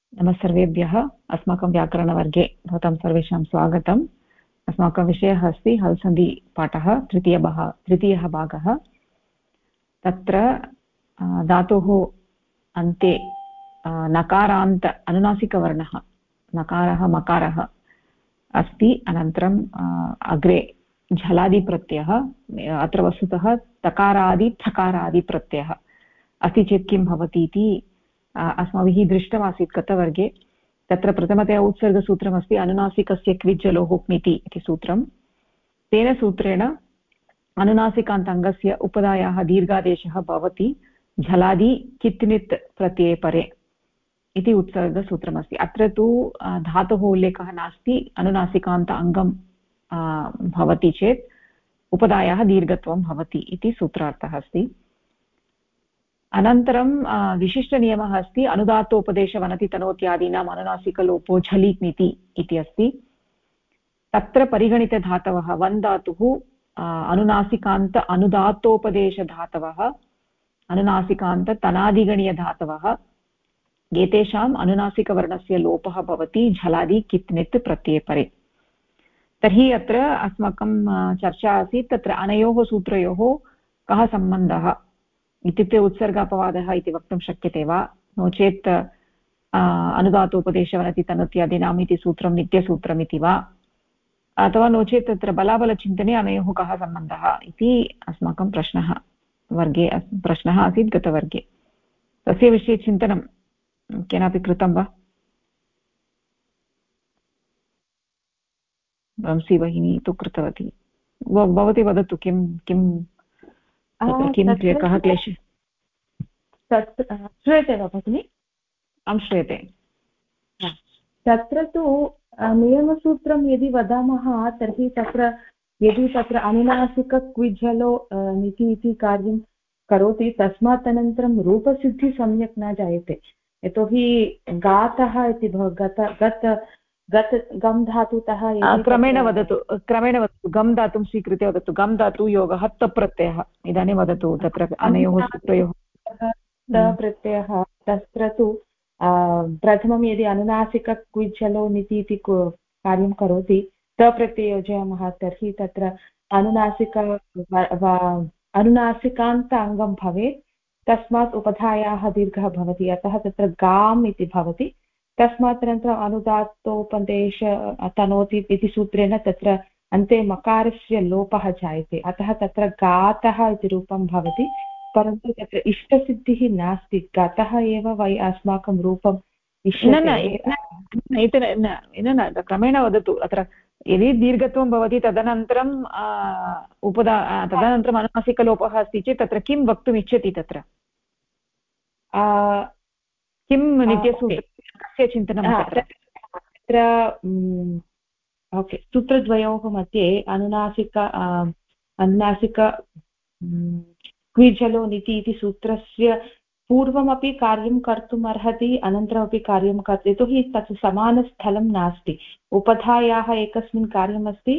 नमः सर्वेभ्यः। अस्माकं व्याकरणवर्गे भवतां सर्वेषां स्वागतम्। अस्माकं विषयः अस्ति हल्सन्धिपाठः तृतीयः भागः। तत्र धातोः अन्ते नकारान्त अनुनासिकवर्णः नकारः मकारः अस्ति। अनन्तरं अग्रे झलादिप्रत्ययः। अत्र वस्तुतः तकारादि थकारादिप्रत्ययः अस्ति चेत् किं भवति इति अस्माभिः दृष्टमासीत् गतवर्गे। तत्र प्रथमतया उत्सर्गसूत्रमस्ति अनुनासिकस्य क्विज्जलोः क्मिति इति सूत्रं। तेन सूत्रेण अनुनासिकान्तङ्गस्य उपधायाः दीर्घादेशः भवति झलादि कित्नित् प्रत्यये परे इति उत्सर्गसूत्रमस्ति। अत्र तु धातोः उल्लेखः नास्ति। अनुनासिकान्त अङ्गं भवति चेत् उपधायाः दीर्घत्वं भवति इति सूत्रार्थः अस्ति। अनन्तरं विशिष्टनियमः अस्ति अनुदात्तोपदेशवनतितनोत्यादीनाम् अनुनासिकलोपो झलिक्निति इति अस्ति। तत्र परिगणितधातवः वन् धातुः अनुनासिकान्त अनुदात्तोपदेशधातवः अनुनासिकान्त तनादिगणीयधातवः एतेषाम् अनुनासिकवर्णस्य लोपः भवति झलादि कित्नित् प्रत्यये परे। तर्हि अत्र अस्माकं चर्चा आसीत् तत्र अनयोः सूत्रयोः कः सम्बन्धः इत्युक्ते उत्सर्गापवादः इति वक्तुं शक्यते वा, नो चेत् अनुदातोपदेशवनतितनोत्यादीनाम् इति सूत्रं नित्यसूत्रमिति वा, अथवा नो चेत् तत्र बलाबलचिन्तने अनयोः कः सम्बन्धः इति अस्माकं प्रश्नः आसीत् गतवर्गे। तस्य विषये चिन्तनं केनापि कृतं वा? वंशी भगिनी तु कृतवती। भवती वदतु किं किं कः क्लेशः? श्रूयते वा भगिनि? आं श्रूयते। तत्र तु नियमसूत्रं यदि वदामः तर्हि तत्र यदि तत्र अनुनासिक क्विझलो निति इति कार्यं करोति तस्मात् अनन्तरं रूपसिद्धिः सम्यक् न जायते। यतोहि गातः इति गत गम् धातुतः क्रमेण वदतु गम् धातुं स्वीकृत्य वदतु। गम् धातु योगः तप् प्रत्ययः। इदानीं वदतु तत्र अनयोः सूत्रयोः प्रत्ययः। तत्र तु प्रथमं यदि अनुनासिक क्विझलो निति इति कार्यं करोति प्रत्यये योजयामः तर्हि तत्र अनुनासिकान्त अङ्गं भवेत्। तस्मात् उपधायाः दीर्घः भवति, अतः तत्र गाम् इति भवति। तस्मात् अनन्तरम् अनुदात्तोपदेश तनोति इति सूत्रेण तत्र अन्ते मकारस्य लोपः जायते, अतः तत्र गातः इति रूपं भवति। परन्तु तत्र इष्टसिद्धिः नास्ति, गतः एव अस्माकं रूपम् न क्रमेण वदतु। अत्र यदि दीर्घत्वं भवति तदनन्तरं तदनन्तरम् अनुनासिकलोपः अस्ति चेत् तत्र किं वक्तुम् इच्छति? तत्र किं नित्यसूत्रं कस्य चिन्तनं तत्र ओके, सूत्रद्वयोः मध्ये अनुनासिक क्विझलो निति इति सूत्रस्य पूर्वमपि कार्यं कर्तुम् अर्हति, अनन्तरमपि कार्यं कर्तुं, यतोहि तत् समानस्थलं नास्ति। उपधायाः एकस्मिन् कार्यमस्ति,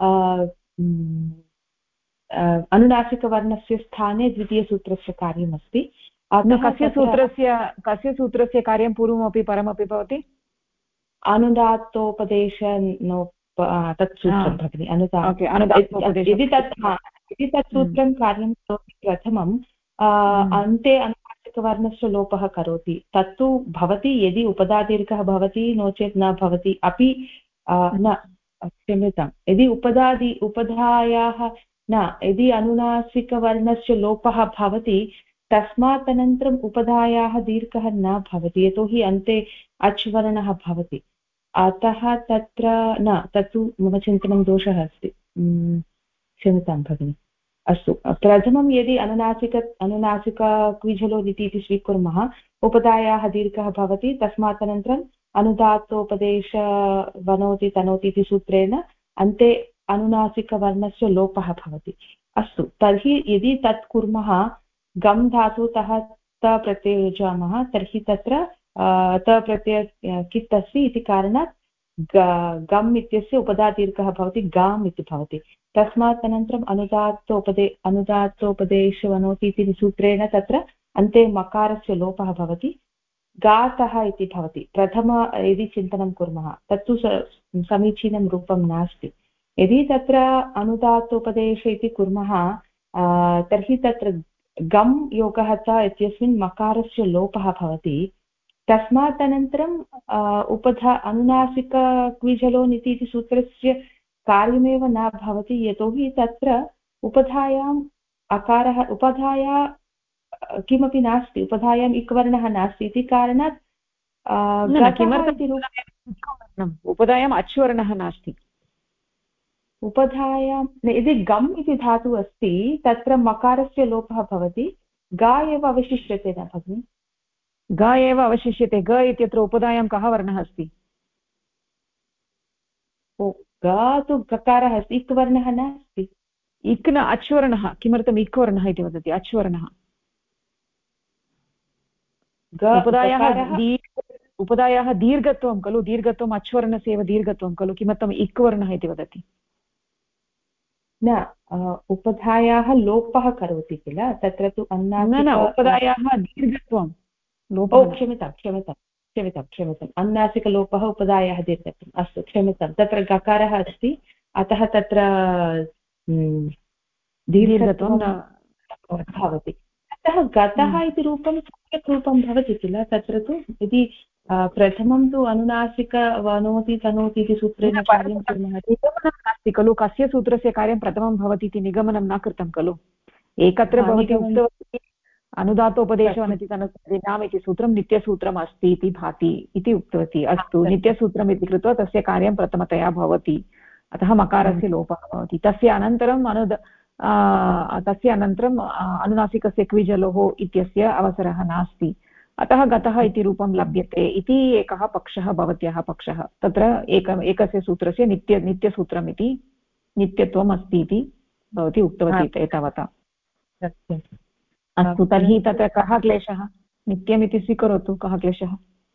अनुनासिकवर्णस्य स्थाने द्वितीयसूत्रस्य कार्यमस्ति। कस्य सूत्रस्य कार्यं पूर्वमपि परमपि भवति? अनुदात्तोपदेश तत् सूत्रं भगिनि। यदि तत् सूत्रं कार्यं करोति प्रथमम् अन्ते अनुनासिकवर्णस्य लोपः करोति, तत्तु भवति यदि उपधादीर्घः भवति, नो चेत् न भवति अपि न, क्षम्यतां, यदि उपधायाः न, यदि अनुनासिकवर्णस्य लोपः भवति तस्मात् अनन्तरम् उपधायाः दीर्घः न भवति, यतोहि अन्ते अच् वर्णः भवति। अतः तत्र न, तत्तु मम चिन्तनं दोषः अस्ति, क्षम्यतां भगिनि। अस्तु, प्रथमं यदि अनुनासिक क्विझलो इति स्वीकुर्मः, उपधायाः दीर्घः भवति, तस्मात् अनन्तरम् अनुदात्तोपदेश वनोति तनोति इति सूत्रेण अन्ते अनुनासिकवर्णस्य लोपः भवति। अस्तु, तर्हि यदि तत् कुर्मः, गम् धातुतः त प्रत्यये योजयामः तर्हि तत्र त प्रत्यय कित् अस्ति इति कारणात् गम् इत्यस्य उपधादीर्घः भवति, गाम् इति भवति। तस्मात् अनन्तरम् अनुदात्तोपदेशवनोति इति सूत्रेण तत्र अन्ते मकारस्य लोपः भवति। गातः इति भवति प्रथम यदि चिन्तनं कुर्मः तत्तु समीचीनं रूपं नास्ति। यदि तत्र अनुदात्तोपदेशे इति कुर्मः तर्हि तत्र गम् योगः च इत्यस्मिन् मकारस्य लोपः भवति। तस्मात् अनन्तरं उपधा अनुनासिकक्विझलोन् इति सूत्रस्य कार्यमेव न भवति, यतोहि तत्र उपधायाम् अकारः उपधाया किमपि नास्ति, उपधायाम् इक्वर्णः नास्ति इति कारणात् किमर्थम् उपधायाम् अच्वर्णः नास्ति? उपधायां यदि गम् इति धातुः अस्ति तत्र मकारस्य लोपः भवति, गा एव अवशिष्यते न भगिनि? ग एव अवशिष्यते। ग इत्यत्र उपधायां कः वर्णः अस्ति? गा तु गकारः अस्ति, इक् वर्णः नास्ति। इक् न, अच्वर्णः। किमर्थम् इक् वर्णः इति वदति? अच्वर्णः। उपधायाः दीर्घत्वं खलु, दीर्घत्वम् अच्वर्णस्य एव दीर्घत्वं खलु, किमर्थम् इक् वर्णः इति वदति? न, उपधायाः लोपः करोति किल, तत्र तु उपधायाः दीर्घत्वं क्षम्यताम् अनुनासिकलोपः उपधायाः दीर्घत्वम्। अस्तु, क्षम्यतां, तत्र गकारः अस्ति अतः तत्र दीर्घत्वं भवति। अतः गतः इति रूपं सम्यक् रूपं भवति किल। तत्र तु यदि प्रथमं तु अनुनासिक वनोति तनोति इति सूत्रेण कार्यं कुर्मः। निगमनं नास्ति खलु, कस्य सूत्रस्य कार्यं प्रथमं भवति इति निगमनं न कृतं खलु। एकत्र भवती उक्तवती अनुदातोपदेशवनति तनोति इति सूत्रं नित्यसूत्रम् अस्ति इति भाति इति उक्तवती। अस्तु, नित्यसूत्रम् इति कृत्वा तस्य कार्यं प्रथमतया भवति, अतः मकारस्य लोपः भवति। तस्य अनन्तरम् अनुनासिकस्य क्विजलोः इत्यस्य अवसरः नास्ति, अतः गतः इति रूपं लभ्यते इति एकः पक्षः, भवत्याः पक्षः। तत्र एकस्य सूत्रस्य नित्यसूत्रम् इति नित्यत्वम् अस्ति इति भवती उक्तवती एतावता। अस्तु, तर्हि तत्र कः क्लेशः? नित्यमिति स्वीकरोतु, कः क्लेशः?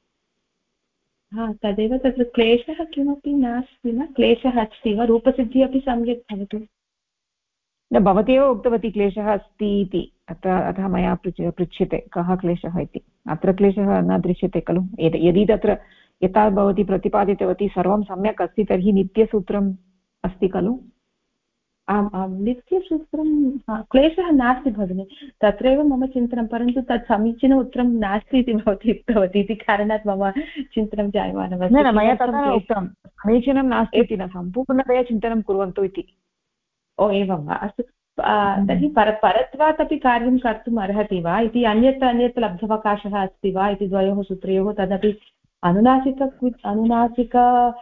तदेव, तत्र क्लेशः किमपि नास्ति न, क्लेशः अस्ति वा? रूपसिद्धिः अपि सम्यक् भवतु। न, भवती एव उक्तवती क्लेशः अस्ति इति, अतः मया पृच्छ्यते कः क्लेशः इति। अत्र क्लेशः न दृश्यते खलु। यदि तत्र यथा भवती प्रतिपादितवती सर्वं सम्यक् अस्ति तर्हि नित्यसूत्रम् अस्ति खलु। आम् आम्, नित्यसूत्रं क्लेशः नास्ति भगिनि, तत्रैव मम चिन्तनं। परन्तु तत् समीचीन उत्तरं नास्ति इति भवती उक्तवती, इति कारणात् मम चिन्तनं जायमानमस्ति। न, मया तथा न उक्तं, समीचीनं नास्ति इति न, सम्पूर्णतया चिन्तनं कुर्वन्तु इति। ओ एवं वा? अस्तु, तर्हि परत्वात् अपि कार्यं कर्तुम् अर्हति वा इति, अन्यत् लब्धावकाशः अस्ति वा इति द्वयोः सूत्रयोः, तदपि अनुनासिक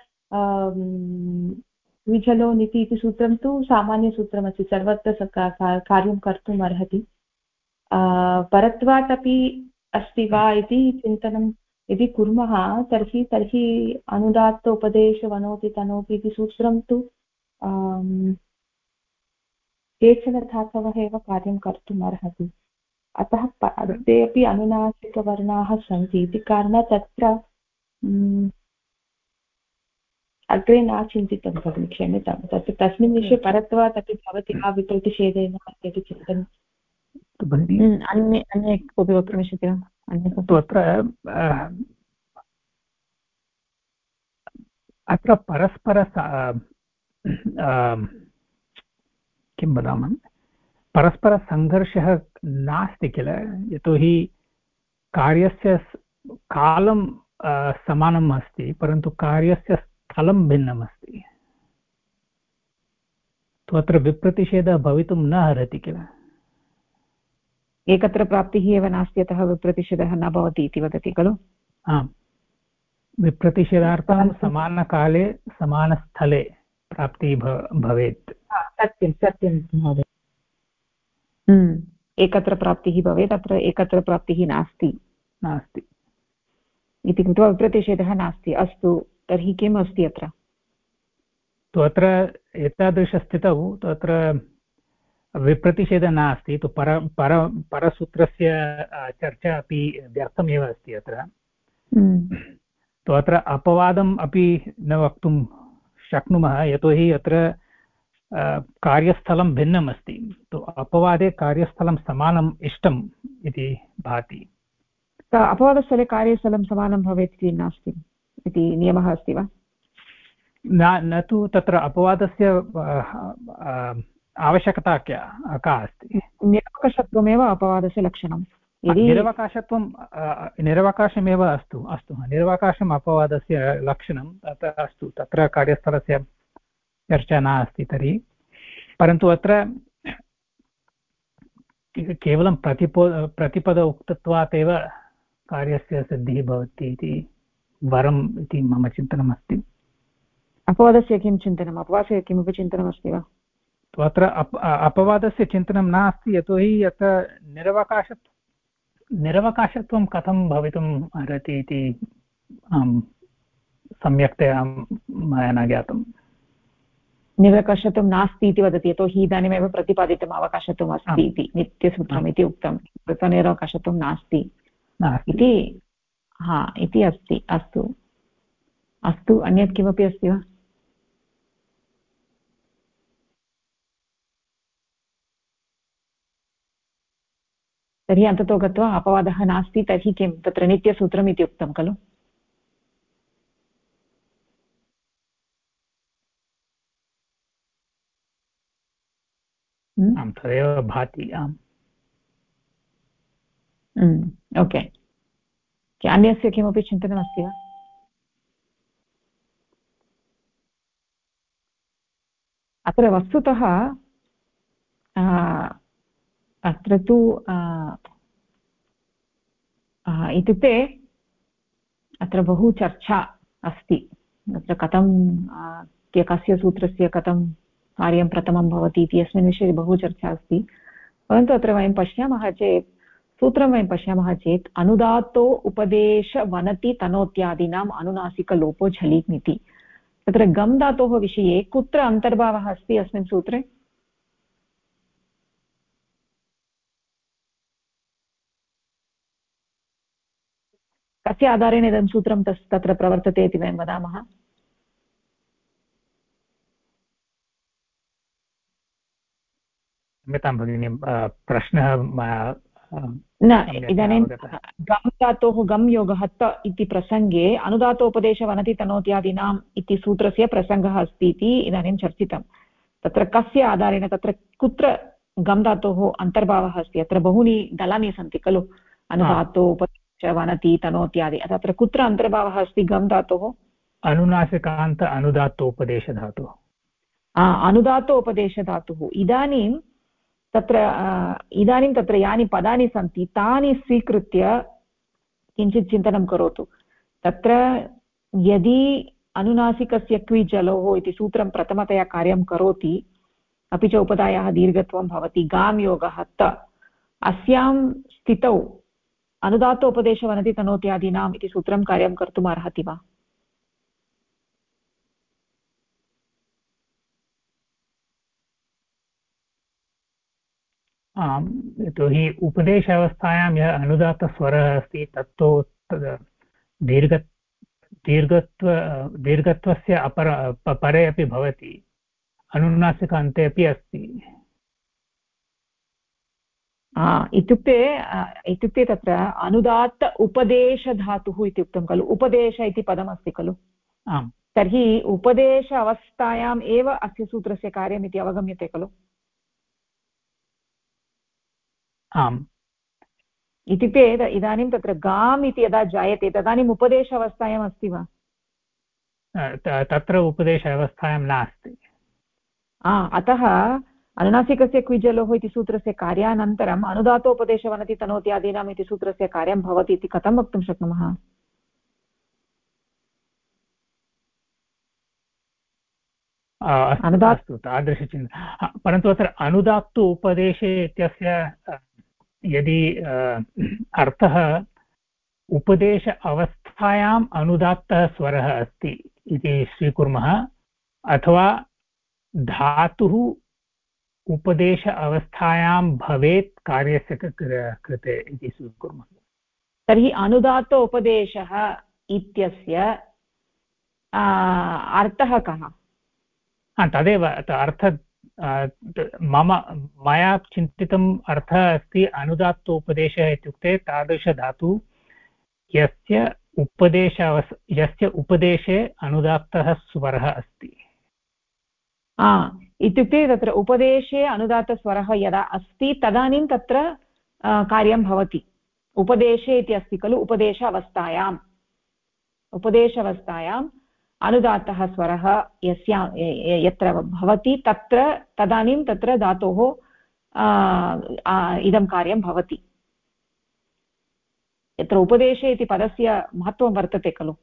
विचलोन् इति सूत्रं तु सामान्यसूत्रमस्ति, सर्वत्र कार्यं कर्तुम् अर्हति। परत्वात् अपि अस्ति वा इति चिन्तनं यदि कुर्मः तर्हि अनुदात्त उपदेश वनोति तनोति इति सूत्रं तु केचन धातवः एव कार्यं कर्तुम् अर्हति। अतः ते अपि अनुनासिकवर्णाः सन्ति इति कारणात् तत्र अग्रे न चिन्तितं भगिनि, क्षम्यतां। तस्मिन् विषये परत्वात् अपि भवति वा विप्रतिषेधेन इति चिन्तनं। अन्ये कोऽपि वक्तुम् इच्छति वा? अत्र परस्पर किं वदामः, परस्परसङ्घर्षः नास्ति किल, यतोहि कार्यस्य कालं समानम् अस्ति परन्तु कार्यस्य स्थलं भिन्नम् अस्ति। तु अत्र विप्रतिषेधः भवितुं न अर्हति किल। एकत्र प्राप्तिः एव नास्ति, अतः विप्रतिषेधः न भवति इति वदति खलु। आम्, विप्रतिषेधार्थं समानकाले समानस्थले प्राप्तिः भवेत्। सत्यं महोदय। एकत्र प्राप्तिः भवेत्, अत्र एकत्र प्राप्तिः नास्ति इति कृत्वा विप्रतिषेधः नास्ति। अस्तु, तर्हि किम् अस्ति अत्र? तु अत्र एतादृशस्थितौ तु अत्र विप्रतिषेधः नास्ति, तु परसूत्रस्य चर्चा अपि व्यर्थमेव अस्ति अत्र। तु अत्र अपवादम् अपि न वक्तुं शक्नुमः, यतोहि अत्र कार्यस्थलं भिन्नम् अस्ति। तु अपवादे कार्यस्थलं समानम् इष्टम् इति भाति। अपवादस्थले कार्यस्थलं समानं भवेत् इति नास्ति इति नियमः अस्ति वा? न तु तत्र अपवादस्य आवश्यकता का अस्ति? निरवकाशत्वमेव अपवादस्य लक्षणं। यदि निरवकाशमेव अस्तु निरवकाशम् अपवादस्य लक्षणं तत्र अस्तु, तत्र कार्यस्थलस्य चर्चा नास्ति तर्हि। परन्तु अत्र केवलं प्रतिपद उक्तत्वात् एव कार्यस्य सिद्धिः भवति इति वरम् इति मम चिन्तनमस्ति। अपवादस्य किं चिन्तनम्? अपवादस्य किमपि चिन्तनमस्ति वा? अत्र अपवादस्य चिन्तनं नास्ति, यतोहि अत्र निरवकाशत्वं कथं भवितुम् अर्हति इति सम्यक्तया मया न ज्ञातम्। निरवकाशत्वं नास्ति इति वदति, यतोहि इदानीमेव प्रतिपादितम् अवकाशत्वम् अस्ति इति नित्यसूत्रम् इति उक्तं, तत्र निरवकाशत्वं नास्ति इति इति अस्ति। अस्तु अन्यत् किमपि अस्ति वा? तर्हि अन्ततो गत्वा अपवादः नास्ति तर्हि किं तत्र नित्यसूत्रम् इति उक्तं खलु? आम्, तदेव भाति। आम्, ओके। अन्यस्य किमपि चिन्तनमस्ति वा? अत्र वस्तुतः अत्र तु इत्युक्ते अत्र बहु चर्चा अस्ति, अत्र कथं कस्य सूत्रस्य कथं कार्यं प्रथमं भवति इति अस्मिन् विषये बहु चर्चा अस्ति। परन्तु अत्र वयं पश्यामः चेत् सूत्रं वयं पश्यामः चेत् अनुदात्तो उपदेश वनति तनोत्यादीनाम् अनुनासिकलोपो झलिम् इति। तत्र गम् धातोः विषये कुत्र अन्तर्भावः अस्ति अस्मिन् सूत्रे? कस्य आधारेण इदं सूत्रं तत्र प्रवर्तते इति वयं वदामः? क्षम्यतां भगिनि, प्रश्नः न, इदानीं गम् धातोः गम् योगः त इति प्रसङ्गे अनुदातोपदेशवनति तनोत्यादीनाम् इति सूत्रस्य प्रसङ्गः अस्ति इति इदानीं चर्चितं। तत्र कस्य आधारेण, तत्र कुत्र गम् धातोः अन्तर्भावः अस्ति? अत्र बहूनि दलानि सन्ति खलु, अनुदातोपदेश वनति तनोत्यादि, तत्र कुत्र अन्तर्भावः अस्ति गम् धातोः? अनुनासिकान्त अनुदात्तोपदेशधातुः। अनुदात्तोपदेशधातुः। इदानीं तत्र यानि पदानि सन्ति तानि स्वीकृत्य किञ्चित् चिन्तनं करोतु। तत्र यदि अनुनासिकस्य क्विजलोः इति सूत्रं प्रथमतया कार्यं करोति, अपि च उपधायाः दीर्घत्वं भवति, गाम् योगः त, अस्यां स्थितौ अनुदात्तोपदेशवनति तनोत्यादीनाम् इति सूत्रं कार्यं कर्तुम् अर्हति वा? आम्, यतोहि उपदेश अवस्थायां यः अनुदात्तस्वरः अस्ति तत्तु दीर्घत्वस्य परे अपि भवति, अनुनासिकान्ते अपि अस्ति। इत्युक्ते तत्र अनुदात्त उपदेशधातुः इति उक्तं खलु, उपदेश इति पदमस्ति खलु। आम्, तर्हि उपदेश अवस्थायाम् एव अस्य सूत्रस्य कार्यम् इति अवगम्यते खलु। आम्, इत्युक्ते इदानीं तत्र गाम् इति यदा जायते तदानीम् उपदेश अवस्थायाम् अस्ति वा? तत्र उपदेश अवस्थायां नास्ति। अतः अनुनासिकस्य क्विजलोः इति सूत्रस्य कार्यानन्तरम् अनुदातोपदेशवनति तनोत्यादीनाम् इति सूत्रस्य कार्यं भवति इति कथं वक्तुं शक्नुमः? अस्तु, तादृशचिन्ता। परन्तु अत्र अनुदात्त उपदेशे इत्यस्य यदि अर्थः उपदेश अवस्थायाम् अनुदात्तः स्वरः अस्ति इति स्वीकुर्मः, अथवा धातुः उपदेश अवस्थायां भवेत् कार्यस्य कृते इति स्वीकुर्मः, तर्हि अनुदात्त उपदेशः इत्यस्य अर्थः कः? तदेव अर्थ मया चिन्तितम् अर्थः अस्ति अनुदात्तोपदेशः इत्युक्ते तादृशधातु यस्य उपदेशे अनुदात्तः स्वरः अस्ति। इत्युक्ते तत्र उपदेशे अनुदात्तस्वरः यदा अस्ति तदानीं तत्र कार्यं भवति। उपदेशे इति अस्ति खलु, उपदेशावस्थायाम् अनुदात्तः स्वरः यत्र भवति तदानीं तत्र धातोः इदं कार्यं भवति। यत्र उपदेशे इति पदस्य महत्त्वं वर्तते खलु।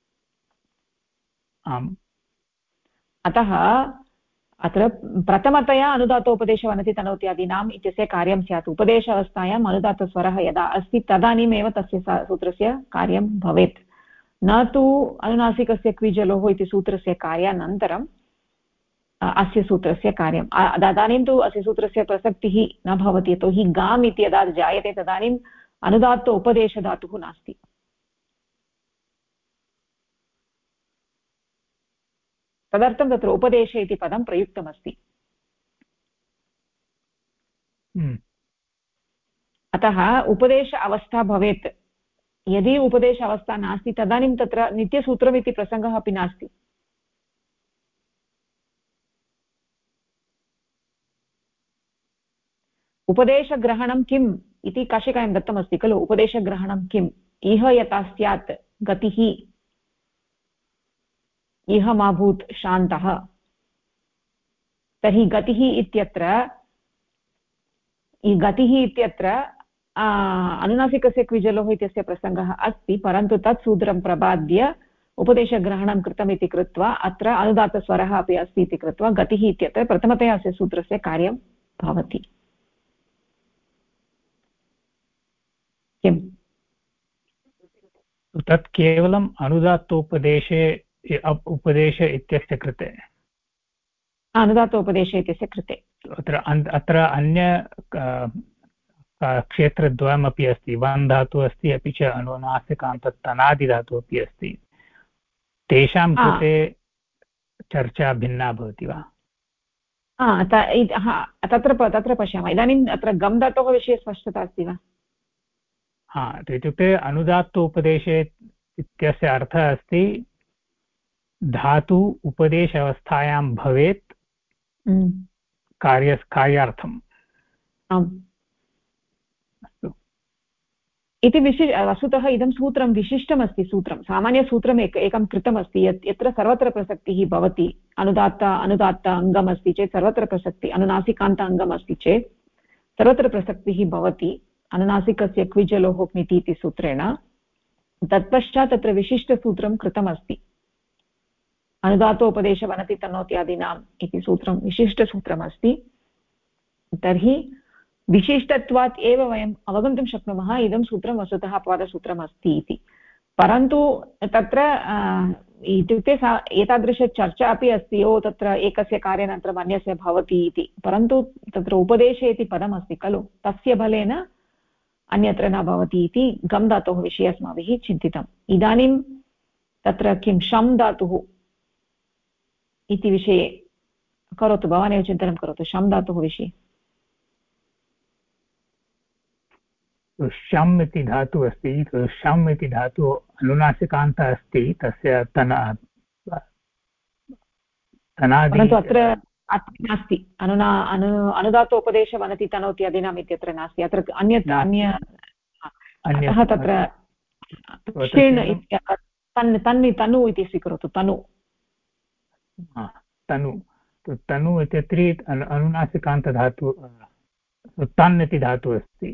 आम्, अतः अत्र प्रथमतया अनुदातोपदेशवनतितनोत्यादीनाम् इत्यस्य कार्यं स्यात्। उपदेश अवस्थायाम् अनुदातस्वरः यदा अस्ति तदानीमेव तस्य सूत्रस्य कार्यं भवेत्, न तु अनुनासिकस्य क्विजलोः इति सूत्रस्य कार्यानन्तरम् अस्य सूत्रस्य कार्यं। तदानीं तु अस्य सूत्रस्य प्रसक्तिः न भवति, यतोहि गाम् इति यदा जायते तदानीम् अनुदात्त उपदेशधातुः नास्ति। तदर्थं तत्र उपदेशे इति पदं प्रयुक्तमस्ति। अतः उपदेश अवस्था भवेत्। यदि उपदेश अवस्था नास्ति तदानीं तत्र नित्यसूत्रमिति प्रसङ्गः अपि नास्ति। उपदेशग्रहणं किम् इति काशिकायां दत्तमस्ति खलु। उपदेशग्रहणं किम्? इह यथा स्यात् गतिः, इह मा भूत् शान्तः। तर्हि गतिः इत्यत्र अनुनासिकस्य क्विजलोः इत्यस्य प्रसङ्गः अस्ति, परन्तु तत् सूत्रं प्रपाद्य उपदेशग्रहणं कृतमिति कृत्वा अत्र अनुदातस्वरः अपि अस्ति इति कृत्वा गतिः इत्यत्र प्रथमतया अस्य सूत्रस्य कार्यं भवति। किम्? तत् केवलम् अनुदात्तोपदेशे इत्यस्य कृते, अनुदात्तोपदेशे इत्यस्य कृते। अत्र अन्य क्षेत्रद्वयमपि अस्ति। वन् धातुः अस्ति, अपि च अनुनासिकान्ततनादिधातुः अपि अस्ति। तेषां कृते चर्चा भिन्ना भवति वा? तत्र पश्यामः। इदानीम् अत्र गम् धातोः विषये स्पष्टता अस्ति वा? इत्युक्ते अनुदात्तोपदेशे इत्यस्य अर्थः अस्ति धातु उपदेश अवस्थायां भवेत् कार्यार्थम्। इति वस्तुतः इदं सूत्रं विशिष्टमस्ति। सूत्रं सामान्यसूत्रम् एकं कृतमस्ति यत्र सर्वत्र प्रसक्तिः भवति। अनुदात्त अङ्गमस्ति चेत् सर्वत्र प्रसक्तिः, अनुनासिकान्त अङ्गमस्ति चेत् सर्वत्र प्रसक्तिः भवति अनुनासिकस्य क्विजलोः क्निति इति सूत्रेण। तत्पश्चात् तत्र विशिष्टसूत्रं कृतमस्ति। अनुदातोपदेशवनति तनोत्यादीनाम् इति सूत्रं विशिष्टसूत्रमस्ति। तर्हि विशिष्टत्वात् एव वयम् अवगन्तुं शक्नुमः इदं सूत्रं वस्तुतः अपवादसूत्रम् अस्ति इति। परन्तु तत्र इत्युक्ते एतादृशचर्चा अपि अस्ति, तत्र एकस्य कार्यानन्तरम् अन्यस्य भवति इति। परन्तु तत्र उपदेशे इति पदमस्ति खलु, तस्य बलेन अन्यत्र न भवति इति गम् धातोः विषये अस्माभिः चिन्तितम्। इदानीं तत्र किं शम् धातुः इति विषये करोतु, भवानेव चिन्तनं करोतु। शम् धातुः विषये। शम् इति धातुः अस्ति। शम् इति धातुः अनुनासिकान्तः अस्ति, तस्य परन्तु अत्र नास्ति। अनुदातोपदेशवनति तनोत्यादीनाम् इत्यत्र नास्ति। अत्र अतः तत्र तनु इति स्वीकरोतु। तनु इत्यत्र अनुनासिकान्तधातु तन् इति धातुः अस्ति।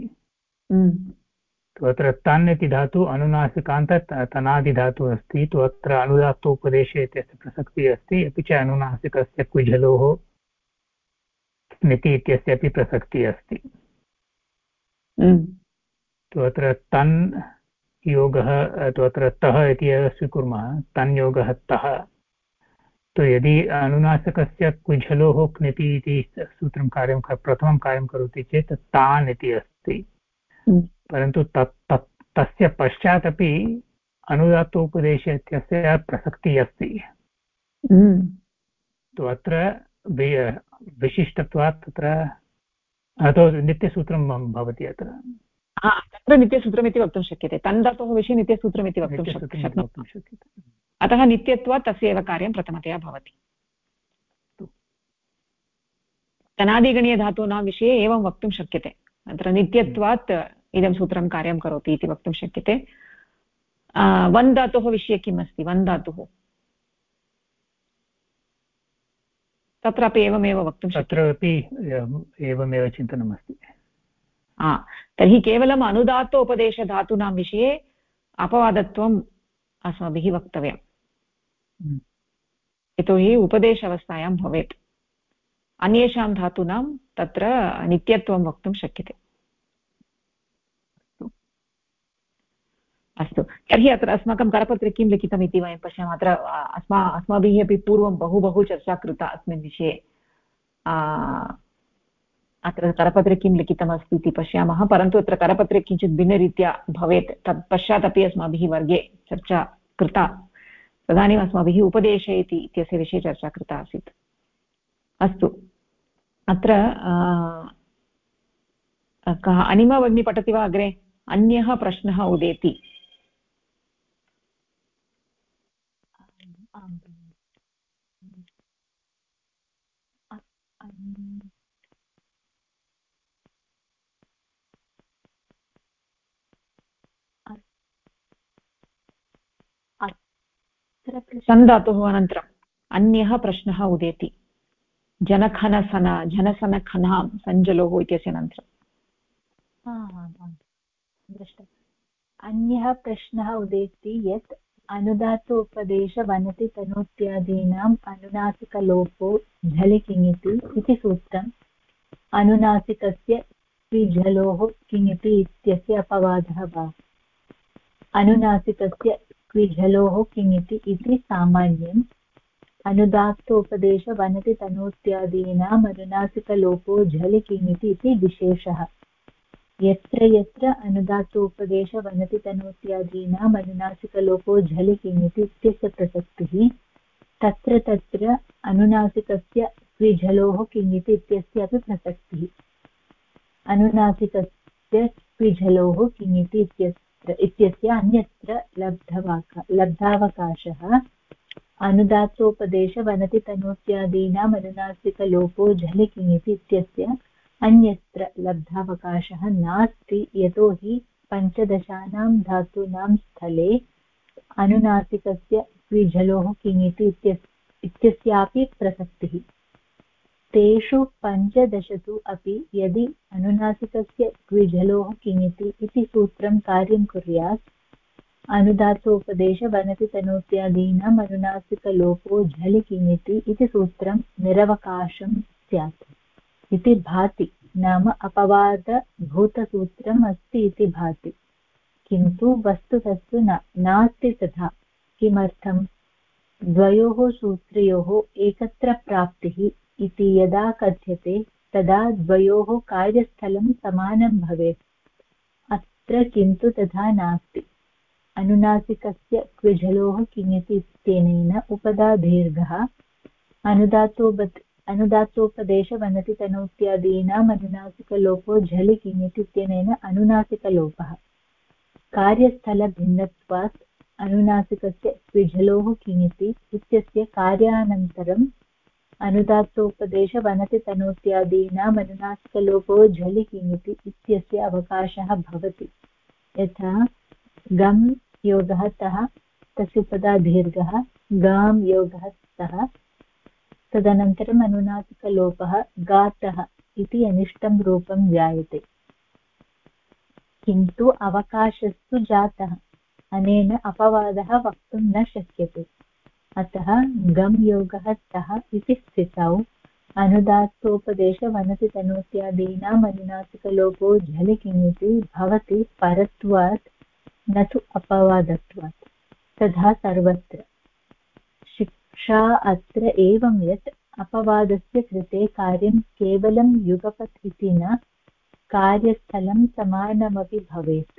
अत्र तन् इति धातु अनुनासिकान्त तनादिधातुः अस्ति। अत्र अनुदात्तोपदेशे इत्यस्य प्रसक्तिः अस्ति, अपि च अनुनासिकस्य क्विझलोः स्निति इत्यस्य अपि प्रसक्तिः अस्ति। अत्र तन् योगः, अत्र तः इति एव स्वीकुर्मः। तन् योगः तः। यदि अनुनासिकस्य क्विझलोः क्निति इति सूत्रं प्रथमं कार्यं करोति चेत् तान् इति अस्ति। परन्तु तस्य पश्चात् अपि अनुदात्तोपदेशे इत्यस्य प्रसक्तिः अस्ति। अत्र विशिष्टत्वात् तत्र नित्यसूत्रं भवति। अत्र तत्र नित्यसूत्रमिति वक्तुं शक्यते तन् धातोः विषये नित्यसूत्रमिति वक्तुं शक्यते अतः नित्यत्वात् तस्य एव कार्यं प्रथमतया भवति तनादिगणीयधातूनां विषये एवं वक्तुं शक्यते अत्र नित्यत्वात् इदं सूत्रं कार्यं करोति इति वक्तुं शक्यते वन् धातोः विषये किम् अस्ति वन् धातुः तत्रापि एवमेव वक्तुं तत्रापि एवमेव चिन्तनमस्ति तर्हि केवलम् अनुदात्तोपदेशधातूनां विषये अपवादत्वम् अस्माभिः वक्तव्यम् यतोहि उपदेशावस्थायां भवेत् अन्येषां धातूनां तत्र नित्यत्वं वक्तुं शक्यते अस्तु तर्हि अत्र अस्माकं करपत्रे किं लिखितम् इति वयं पश्यामः अत्र अस्माभिः अपि पूर्वं बहु चर्चा कृता अस्मिन् विषये अत्र करपत्रे किं लिखितमस्ति इति पश्यामः परन्तु अत्र करपत्रे किञ्चित् भिन्नरीत्या भवेत् तत् पश्चात् अपि अस्माभिः वर्गे चर्चा कृता तदानीम् अस्माभिः उपदेशे इत्यस्य विषये चर्चा कृता आसीत् अस्तु अत्र कः अनिमा भगिनी पठति वा अग्रे अन्यः प्रश्नः उदेति सन् धातुः अनन्तरम् अन्यः प्रश्नः उदेति जनसनखनां सञ्जलोः इत्यस्य अनन्तरम् अन्यः प्रश्नः उदेति यत् अनुदात्तोपदेशवनति तनोत्यादीनाम् अनुनासिकलोपो झलिकिङिति इति सूत्रम् अनुनासिकस्य क्विझलोः किङिति इत्यस्य अपवादः वा अनुनासिकस्य क्विझलोः किङिति इति सामान्यम् अनुदात्तोपदेशवनति तनोत्यादीनाम् अनुनासिकलोपो झलिकिङिति इति विशेषः यत्र यत्र अनुदात्तोपदेशवनति तनोत्यादीनाम् अनुनासिकलोपो झलिकिङिति इत्यस्य प्रसक्तिः तत्र तत्र अनुनासिकस्य क्विझलोः किङिति इत्यस्य अपि प्रसक्तिः अनुनासिकस्य क्विझलोः किङिति इत्यस्य अन्यत्र लब्धावकाशः अनुदात्तोपदेशवनति तनोत्यादीनाम् अनुनासिकलोपो झलिकिङिति इत्यस्य अन्यत्र लब्धावकाशः नास्ति यतोहि पञ्चदशानां धातूनां स्थले अनुनासिकस्य क्विझलोः किङिति इत्यस्यापि प्रसक्तिः तेषु पञ्चदशसु अपि यदि अनुनासिकस्य क्विझलोः किङिति इति सूत्रं कार्यं कुर्यात् अनुदात्तोपदेशवनति तनोत्यादीनाम् अनुनासिकलोपो झलिकिङिति इति सूत्रं निरवकाशं स्यात् इति भाति नाम अपवादभूतसूत्रम् अस्ति इति भाति किन्तु वस्तुतस्तु नास्ति तथा किमर्थं द्वयोः सूत्रयोः एकत्र प्राप्तिः इति यदा कथ्यते तदा द्वयोः कार्यस्थलं समानं भवेत् अत्र किन्तु तथा नास्ति अनुनासिकस्य क्विझलोः किङिति इत्यनेन उपधादीर्घः अनुदात्तोपदेशवनति तनोत्यादीनाम् अनुनासिकलोपो झलिकिङिति इत्यनेन अनुनासिकलोपः कार्यस्थलभिन्नत्वात् अनुनासिकस्य क्विझलोः किङिति इत्यस्य कार्यानन्तरम् अनुदात्तोपदेशवनति तनोत्यादीनाम् अनुनासिकलोपो झलिकिङिति इत्यस्य अवकाशः भवति यथा गम् योगः तः तस्य उपधादीर्घः गां योगः तः तदनन्तरम् अनुनासिकलोपः गातः इति अनिष्टं रूपं जायते किन्तु अवकाशस्तु जातः अनेन अपवादः वक्तुं न शक्यते अतः गम् योगः तः इति स्थितौ अनुदात्तोपदेशवनति तनोत्यादीनाम् अनुनासिकलोपो झलिकिङिति भवति परत्वात् न तु अपवादत्वात् तथा सर्वत्र शिक्षा अत्र एवं यत् अपवादस्य कृते कार्यं केवलं युगपत् इति न कार्यस्थलं समानमपि भवेत्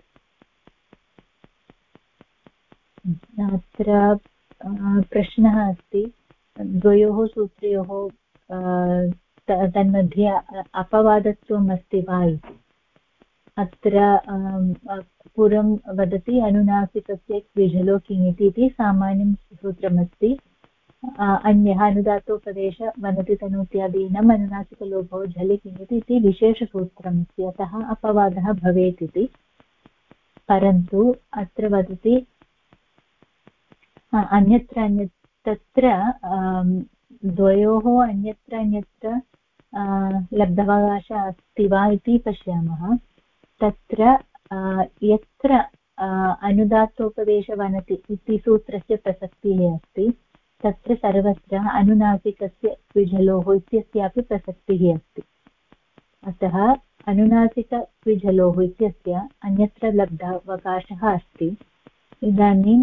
अत्र प्रश्नः अस्ति द्वयोः सूत्रयोः तन्मध्ये अपवादत्वम् अस्ति वा इति अत्र पूर्वं वदति अनुनासिकस्य क्विझलो किङिति इति सामान्यं सूत्रमस्ति। अन्यः अनुदात्तोपदेश वदति तनूत्यादीनाम् अनुनासिकलोपो झलि किङिति इति विशेषसूत्रमस्ति, अतः अपवादः भवेत् इति। परन्तु अत्र वदति अन्यत्र तत्र द्वयोः अन्यत्र अन्यत्र लब्धवकाशः अस्ति वा इति पश्यामः। तत्र यत्र अनुदात्तोपदेशवनति इति सूत्रस्य प्रसक्तिः अस्ति तत्र सर्वत्र अनुनासिकस्य क्विझलोः इत्यस्यापि प्रसक्तिः अस्ति। अतः अनुनासिकक्विझलोः इत्यस्य अन्यत्र लब्धावकाशः अस्ति। इदानीं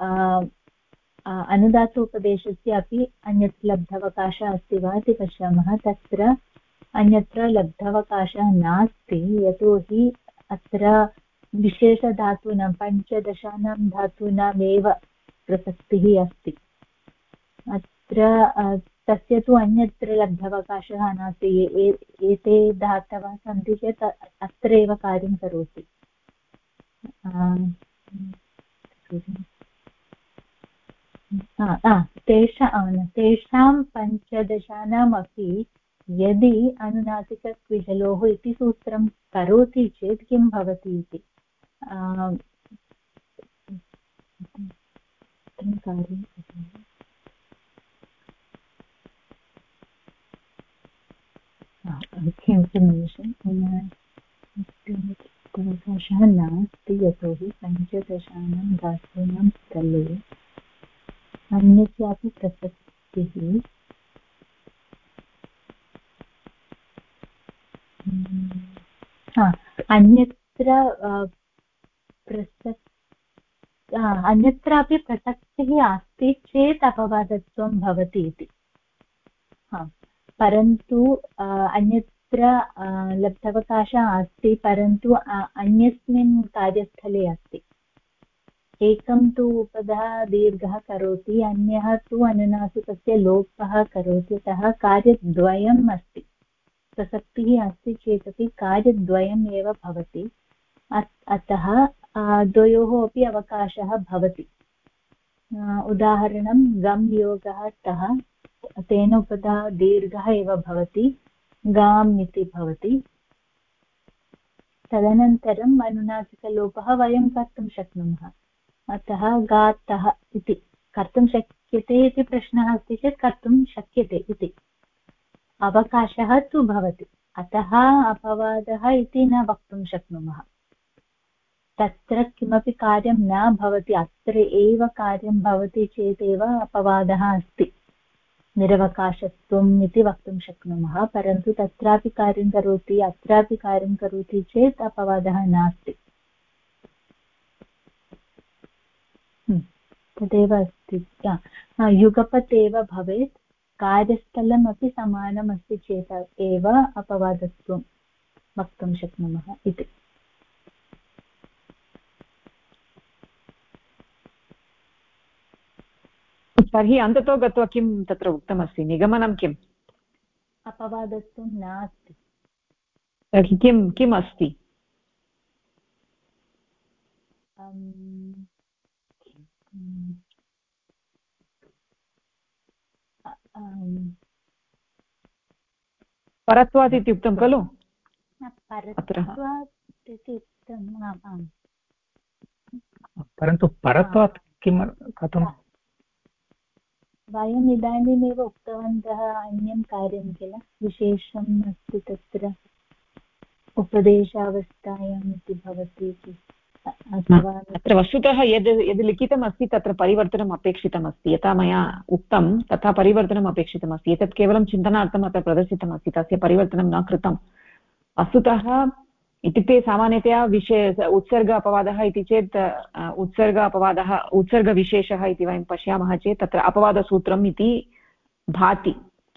अनुदात्तोपदेशस्य अपि अन्यत्र लब्धावकाशः अस्ति वा इति पश्यामः। तत्र अन्यत्र लब्धावकाशः नास्ति, यतोहि अत्र विशेषधातूनां पञ्चदशानां धातूनामेव प्रसक्तिः अस्ति। अत्र तस्य तु अन्यत्र लब्धावकाशः नास्ति। एते धातवः सन्ति चेत् अत्र एव कार्यं करोति। तेषां पञ्चदशानामपि यदि अनुनासिकक्विझलोः इति सूत्रं करोति चेत् किं भवति इति कार्यं information अवकाशः नास्ति, यतोहि पञ्चदशानां धातूनां स्थले अन्यस्यापि प्रसक्तिः अन्यत्रापि प्रसक्तिः अस्ति चेत् अपवादत्वं भवति इति। परन्तु अन्यत्र लब्धावकाशः अस्ति, परन्तु अन्यस्मिन् कार्यस्थले अस्ति। एकं तु उपधा दीर्घः करोति, अन्यः तु अनुनासिकस्य लोपः करोति, अतः कार्यद्वयम् अस्ति। प्रसक्तिः अस्ति चेदपि कार्यद्वयम् एव भवति। अतः द्वयोः अपि अवकाशः भवति। उदाहरणं गम् योगः तः, तेन उपधा दीर्घः एव भवति, गाम् इति भवति। तदनन्तरम् अनुनासिकलोपः वयं कर्तुं शक्नुमः। अतः गातः इति कर्तुं शक्यते इति प्रश्नः अस्ति चेत् कर्तुं शक्यते इति। अवकाशः तु भवति, अतः अपवादः इति न वक्तुं शक्नुमः। तत्र किमपि कार्यं न भवति, अत्र एव कार्यं भवति चेदेव अपवादः अस्ति, निरवकाशत्वम् इति वक्तुं शक्नुमः। परन्तु तत्रापि कार्यं करोति, अत्रापि कार्यं करोति चेत् अपवादः नास्ति। तदेव अस्ति। युगपत् एव भवेत्, कार्यस्थलमपि समानमस्ति चेत् एव अपवादत्वं वक्तुं शक्नुमः इति। तर्हि अन्ततो गत्वा किं तत्र उक्तमस्ति, निगमनं किम्? अपवादत्वं नास्ति। तर्हि किम् अस्ति? परत्वात् इति उक्तं खलु? परन्तु परत्वात् किं कथं? वयम् इदानीमेव उक्तवन्तः अन्यं कार्यं किल, विशेषम् अस्ति तत्र उपदेशावस्थायाम् इति भवति इति। अत्र वस्तुतः यद् लिखितम् अस्ति तत्र परिवर्तनम् अपेक्षितमस्ति। यथा मया उक्तं तथा परिवर्तनम् अपेक्षितमस्ति। एतत् केवलं चिन्तनार्थम् अत्र प्रदर्शितमस्ति, तस्य परिवर्तनं न कृतं। वस्तुतः इत्युक्ते सामान्यतया उत्सर्ग अपवादः इति चेत् उत्सर्गविशेषः इति वयं पश्यामः चेत् तत्र अपवादसूत्रम् इति भाति।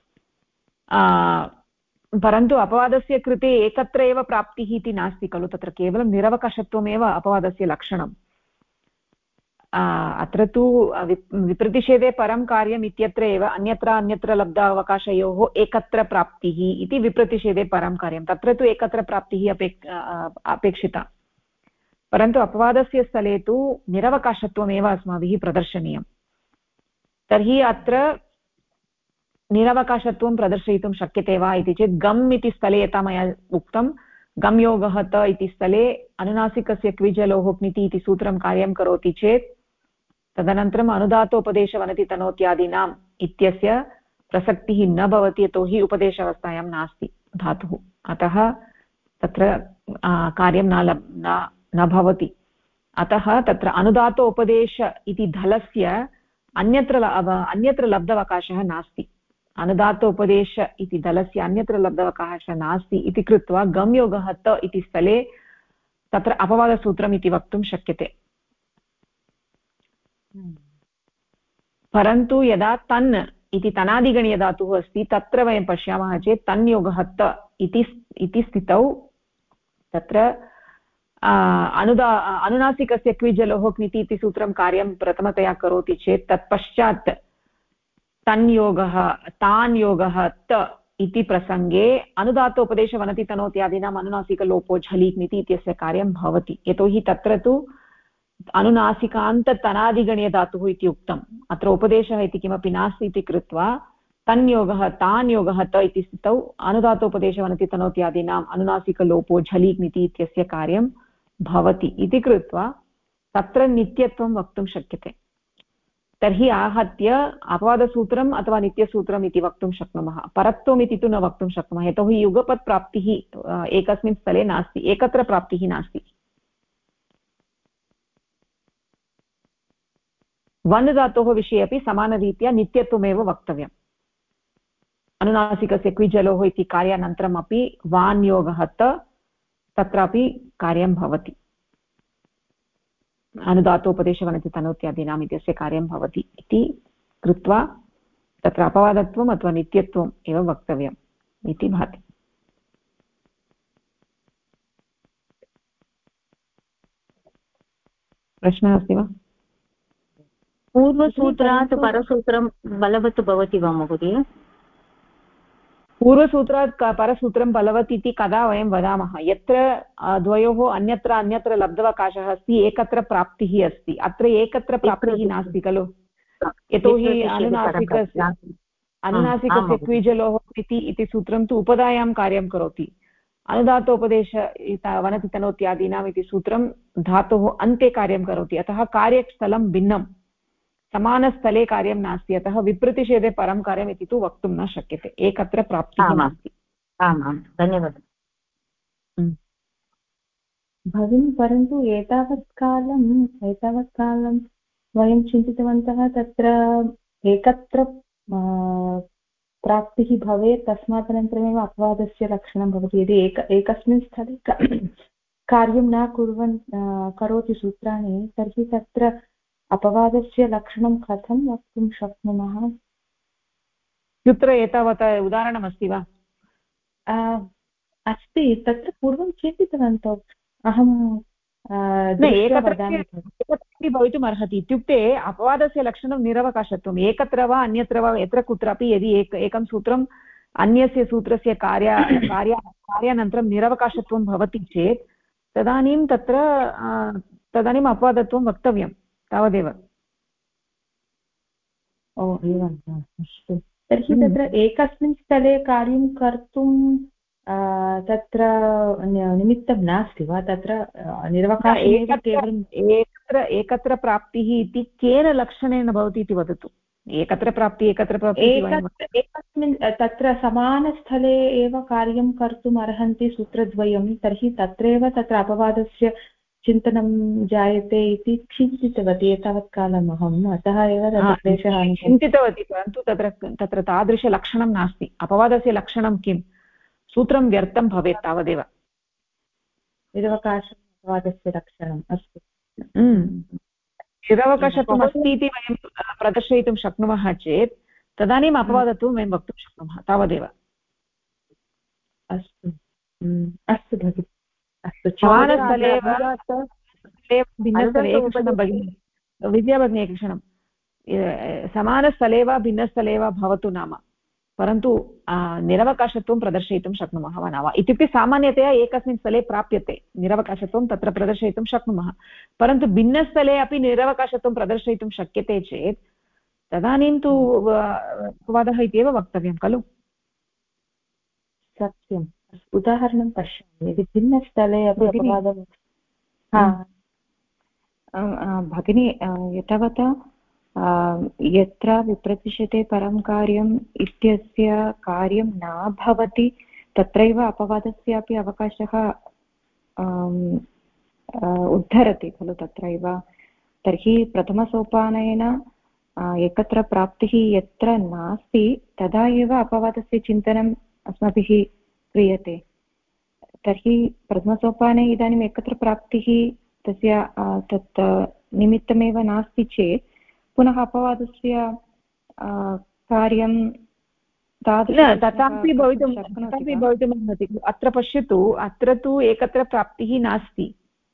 परन्तु अपवादस्य कृते एकत्र एव प्राप्तिः इति नास्ति खलु, तत्र केवलं निरवकाशत्वमेव अपवादस्य लक्षणम्। अत्र तु विप्रतिषेधे परं कार्यम् इत्यत्र एव अन्यत्र लब्धावकाशयोः एकत्र प्राप्तिः इति विप्रतिषेधे परं कार्यं, तत्र तु एकत्र प्राप्तिः अपेक्षिता, परन्तु अपवादस्य स्थले तु निरवकाशत्वमेव अस्माभिः प्रदर्शनीयं। तर्हि अत्र निरवकाशत्वं प्रदर्शयितुं शक्यते वा इति चेत् गम् इति स्थले यथा मया उक्तं गम् योगः त इति स्थले अनुनासिकस्य क्विजलोः क्निति इति सूत्रं कार्यं करोति चेत् तदनन्तरम् अनुदातोपदेशवनतितनोत्यादीनाम् इत्यस्य प्रसक्तिः न भवति, यतोहि उपदेशावस्थायां नास्ति धातुः, अतः तत्र कार्यं न भवति। अतः तत्र अनुदातोपदेश इति धलस्य अन्यत्र लब्धवकाशः नास्ति, अनुदातोपदेश इति दलस्य अन्यत्र लब्धवकाशः नास्ति इति कृत्वा गम् योगः त इति स्थले तत्र अपवादसूत्रम् इति वक्तुं शक्यते। परन्तु यदा तन् इति तनादिगणीयधातुः अस्ति तत्र वयं पश्यामः चेत् तन् योगः त इति स्थितौ तत्र अनुनासिकस्य क्विजलोः क्निति इति सूत्रं कार्यं प्रथमतया करोति चेत् तत्पश्चात् तन् योगः तान् योगः त इति प्रसङ्गे अनुदातोपदेशवनतितनोत्यादीनाम् अनुनासिकलोपो झलीक्निति इत्यस्य कार्यं भवति, यतोहि तत्र तु अनुनासिकान्ततनादिगणीयधातुः इति उक्तम्, अत्र उपदेशः इति किमपि नास्ति इति कृत्वा तन् योगः तान् योगः त इति स्थितौ अनुदातोपदेशवनतितनोत्यादीनाम् अनुनासिकलोपो झलीक्निति इत्यस्य कार्यं भवति इति कृत्वा तत्र नित्यत्वं वक्तुं शक्यते। तर्हि आहत्य अपवादसूत्रम् अथवा नित्यसूत्रम् इति वक्तुं शक्नुमः, परत्वम् इति तु न वक्तुं शक्नुमः, यतोहि युगपत्प्राप्तिः एकस्मिन् स्थले नास्ति, एकत्र प्राप्तिः नास्ति। वन् धातोः विषये अपि समानरीत्या नित्यत्वमेव वक्तव्यम्। अनुनासिकस्य क्विजलोः इति कार्यानन्तरम् अपि वान् योगः तत्रापि कार्यं भवति, अनुदातोपदेशवनतितनोत्यादीनाम् इत्यस्य कार्यं भवति इति कृत्वा तत्र अपवादत्वम् अथवा नित्यत्वम् एव वक्तव्यम् इति भाति। प्रश्नः अस्ति वा? पूर्वसूत्रात् परसूत्रं बलवत् भवति वा महोदय? पूर्वसूत्रात् परसूत्रं बलवत् इति कदा वयं वदामः? यत्र द्वयोः अन्यत्र लब्धवकाशः अस्ति, एकत्र प्राप्तिः अस्ति। अत्र एकत्र प्राप्तिः नास्ति खलु, यतोहि अनुनासिकस्य क्विजलोः इति सूत्रं तु उपधायां कार्यं करोति, अनुदातोपदेश वनतितनोत्यादीनाम् इति सूत्रं धातोः अन्ते कार्यं करोति, अतः कार्यस्थलं भिन्नं, समानस्थले कार्यं नास्ति, अतः विप्रतिषेधे परं कार्यम् इति तु वक्तुं न शक्यते, एकत्र प्राप्तिः नास्ति। आम् आम्, धन्यवादः भगिनी। परन्तु एतावत् कालं वयं चिन्तितवन्तः तत्र एकत्र प्राप्तिः भवेत्, तस्मात् अनन्तरमेव अपवादस्य लक्षणं भवति। यदि एकस्मिन् स्थले कार्यं न करोति सूत्राणि, तर्हि तत्र अपवादस्य लक्षणं कथं वक्तुं शक्नुमः? कुत्र एतावत् उदाहरणमस्ति वा? अस्ति, तत्र पूर्वं चिन्तितवन्तौ, अहं एकत्रपि भवितुम् अर्हति। इत्युक्ते अपवादस्य लक्षणं निरवकाशत्वम्, एकत्र वा अन्यत्र वा यत्र कुत्रापि यदि एकं सूत्रम् अन्यस्य सूत्रस्य कार्यानन्तरं निरवकाशत्वं भवति चेत् तदानीं तदानीम् अपवादत्वं वक्तव्यं, तावदेव। ओ एवम्, अस्तु। तर्हि तत्र एकस्मिन् स्थले कार्यं कर्तुं तत्र निमित्तं नास्ति वा? तत्र निरवकाशः केवलम् एकत्र प्राप्तिः इति केन लक्षणेन भवति इति वदतु। एकत्र एकस्मिन् तत्र समानस्थले एव कार्यं कर्तुम् अर्हन्ति सूत्रद्वयं, तर्हि तत्रैव तत्र अपवादस्य चिन्तनं जायते इति चिन्तितवती एतावत् कालम् अहम्, अतः एव तत्र क्लेशः चिन्तितवती। परन्तु तत्र तादृशलक्षणं नास्ति। अपवादस्य लक्षणं किं? सूत्रं व्यर्थं भवेत्, तावदेव। निरवकाशवादस्य लक्षणम् अस्तु। निरवकाशत्वम् अस्ति इति वयं प्रदर्शयितुं शक्नुमः चेत् तदानीम् अपवादत्वं वयं वक्तुं शक्नुमः, तावदेव। अस्तु अस्तु भगिनि, अस्तु। समानस्थले भिन्नस्थले एकक्षणं भगिनि, विद्याभगिनी एकक्षणं समानस्थले वा भिन्नस्थले वा भवतु नाम परन्तु निरवकाशत्वं प्रदर्शयितुं शक्नुमः वा न वा इत्युक्ते सामान्यतया एकस्मिन् स्थले प्राप्यते निरवकाशत्वं तत्र प्रदर्शयितुं शक्नुमः परन्तु भिन्नस्थले अपि निरवकाशत्वं प्रदर्शयितुं शक्यते चेत् तदानीं तु अपवादः इत्येव वक्तव्यं खलु सत्यम् उदाहरणं पश्यामि यदि भिन्नस्थले अपि अपवादं भगिनी यथावता यत्र विप्रतिशते परं कार्यम् इत्यस्य कार्यं न भवति तत्रैव अपवादस्यापि अवकाशः उद्धरति खलु तत्रैव तर्हि प्रथमसोपानेन एकत्र प्राप्तिः यत्र नास्ति तदा एव अपवादस्य चिन्तनम् अस्माभिः क्रियते तर्हि प्रथमसोपाने इदानीम् एकत्र प्राप्तिः तस्य तत् निमित्तमेव नास्ति चेत् पुनः अपवादस्य कार्यं तथापि भवितुमर्हति अत्र पश्यतु अत्र तु एकत्र प्राप्तिः नास्ति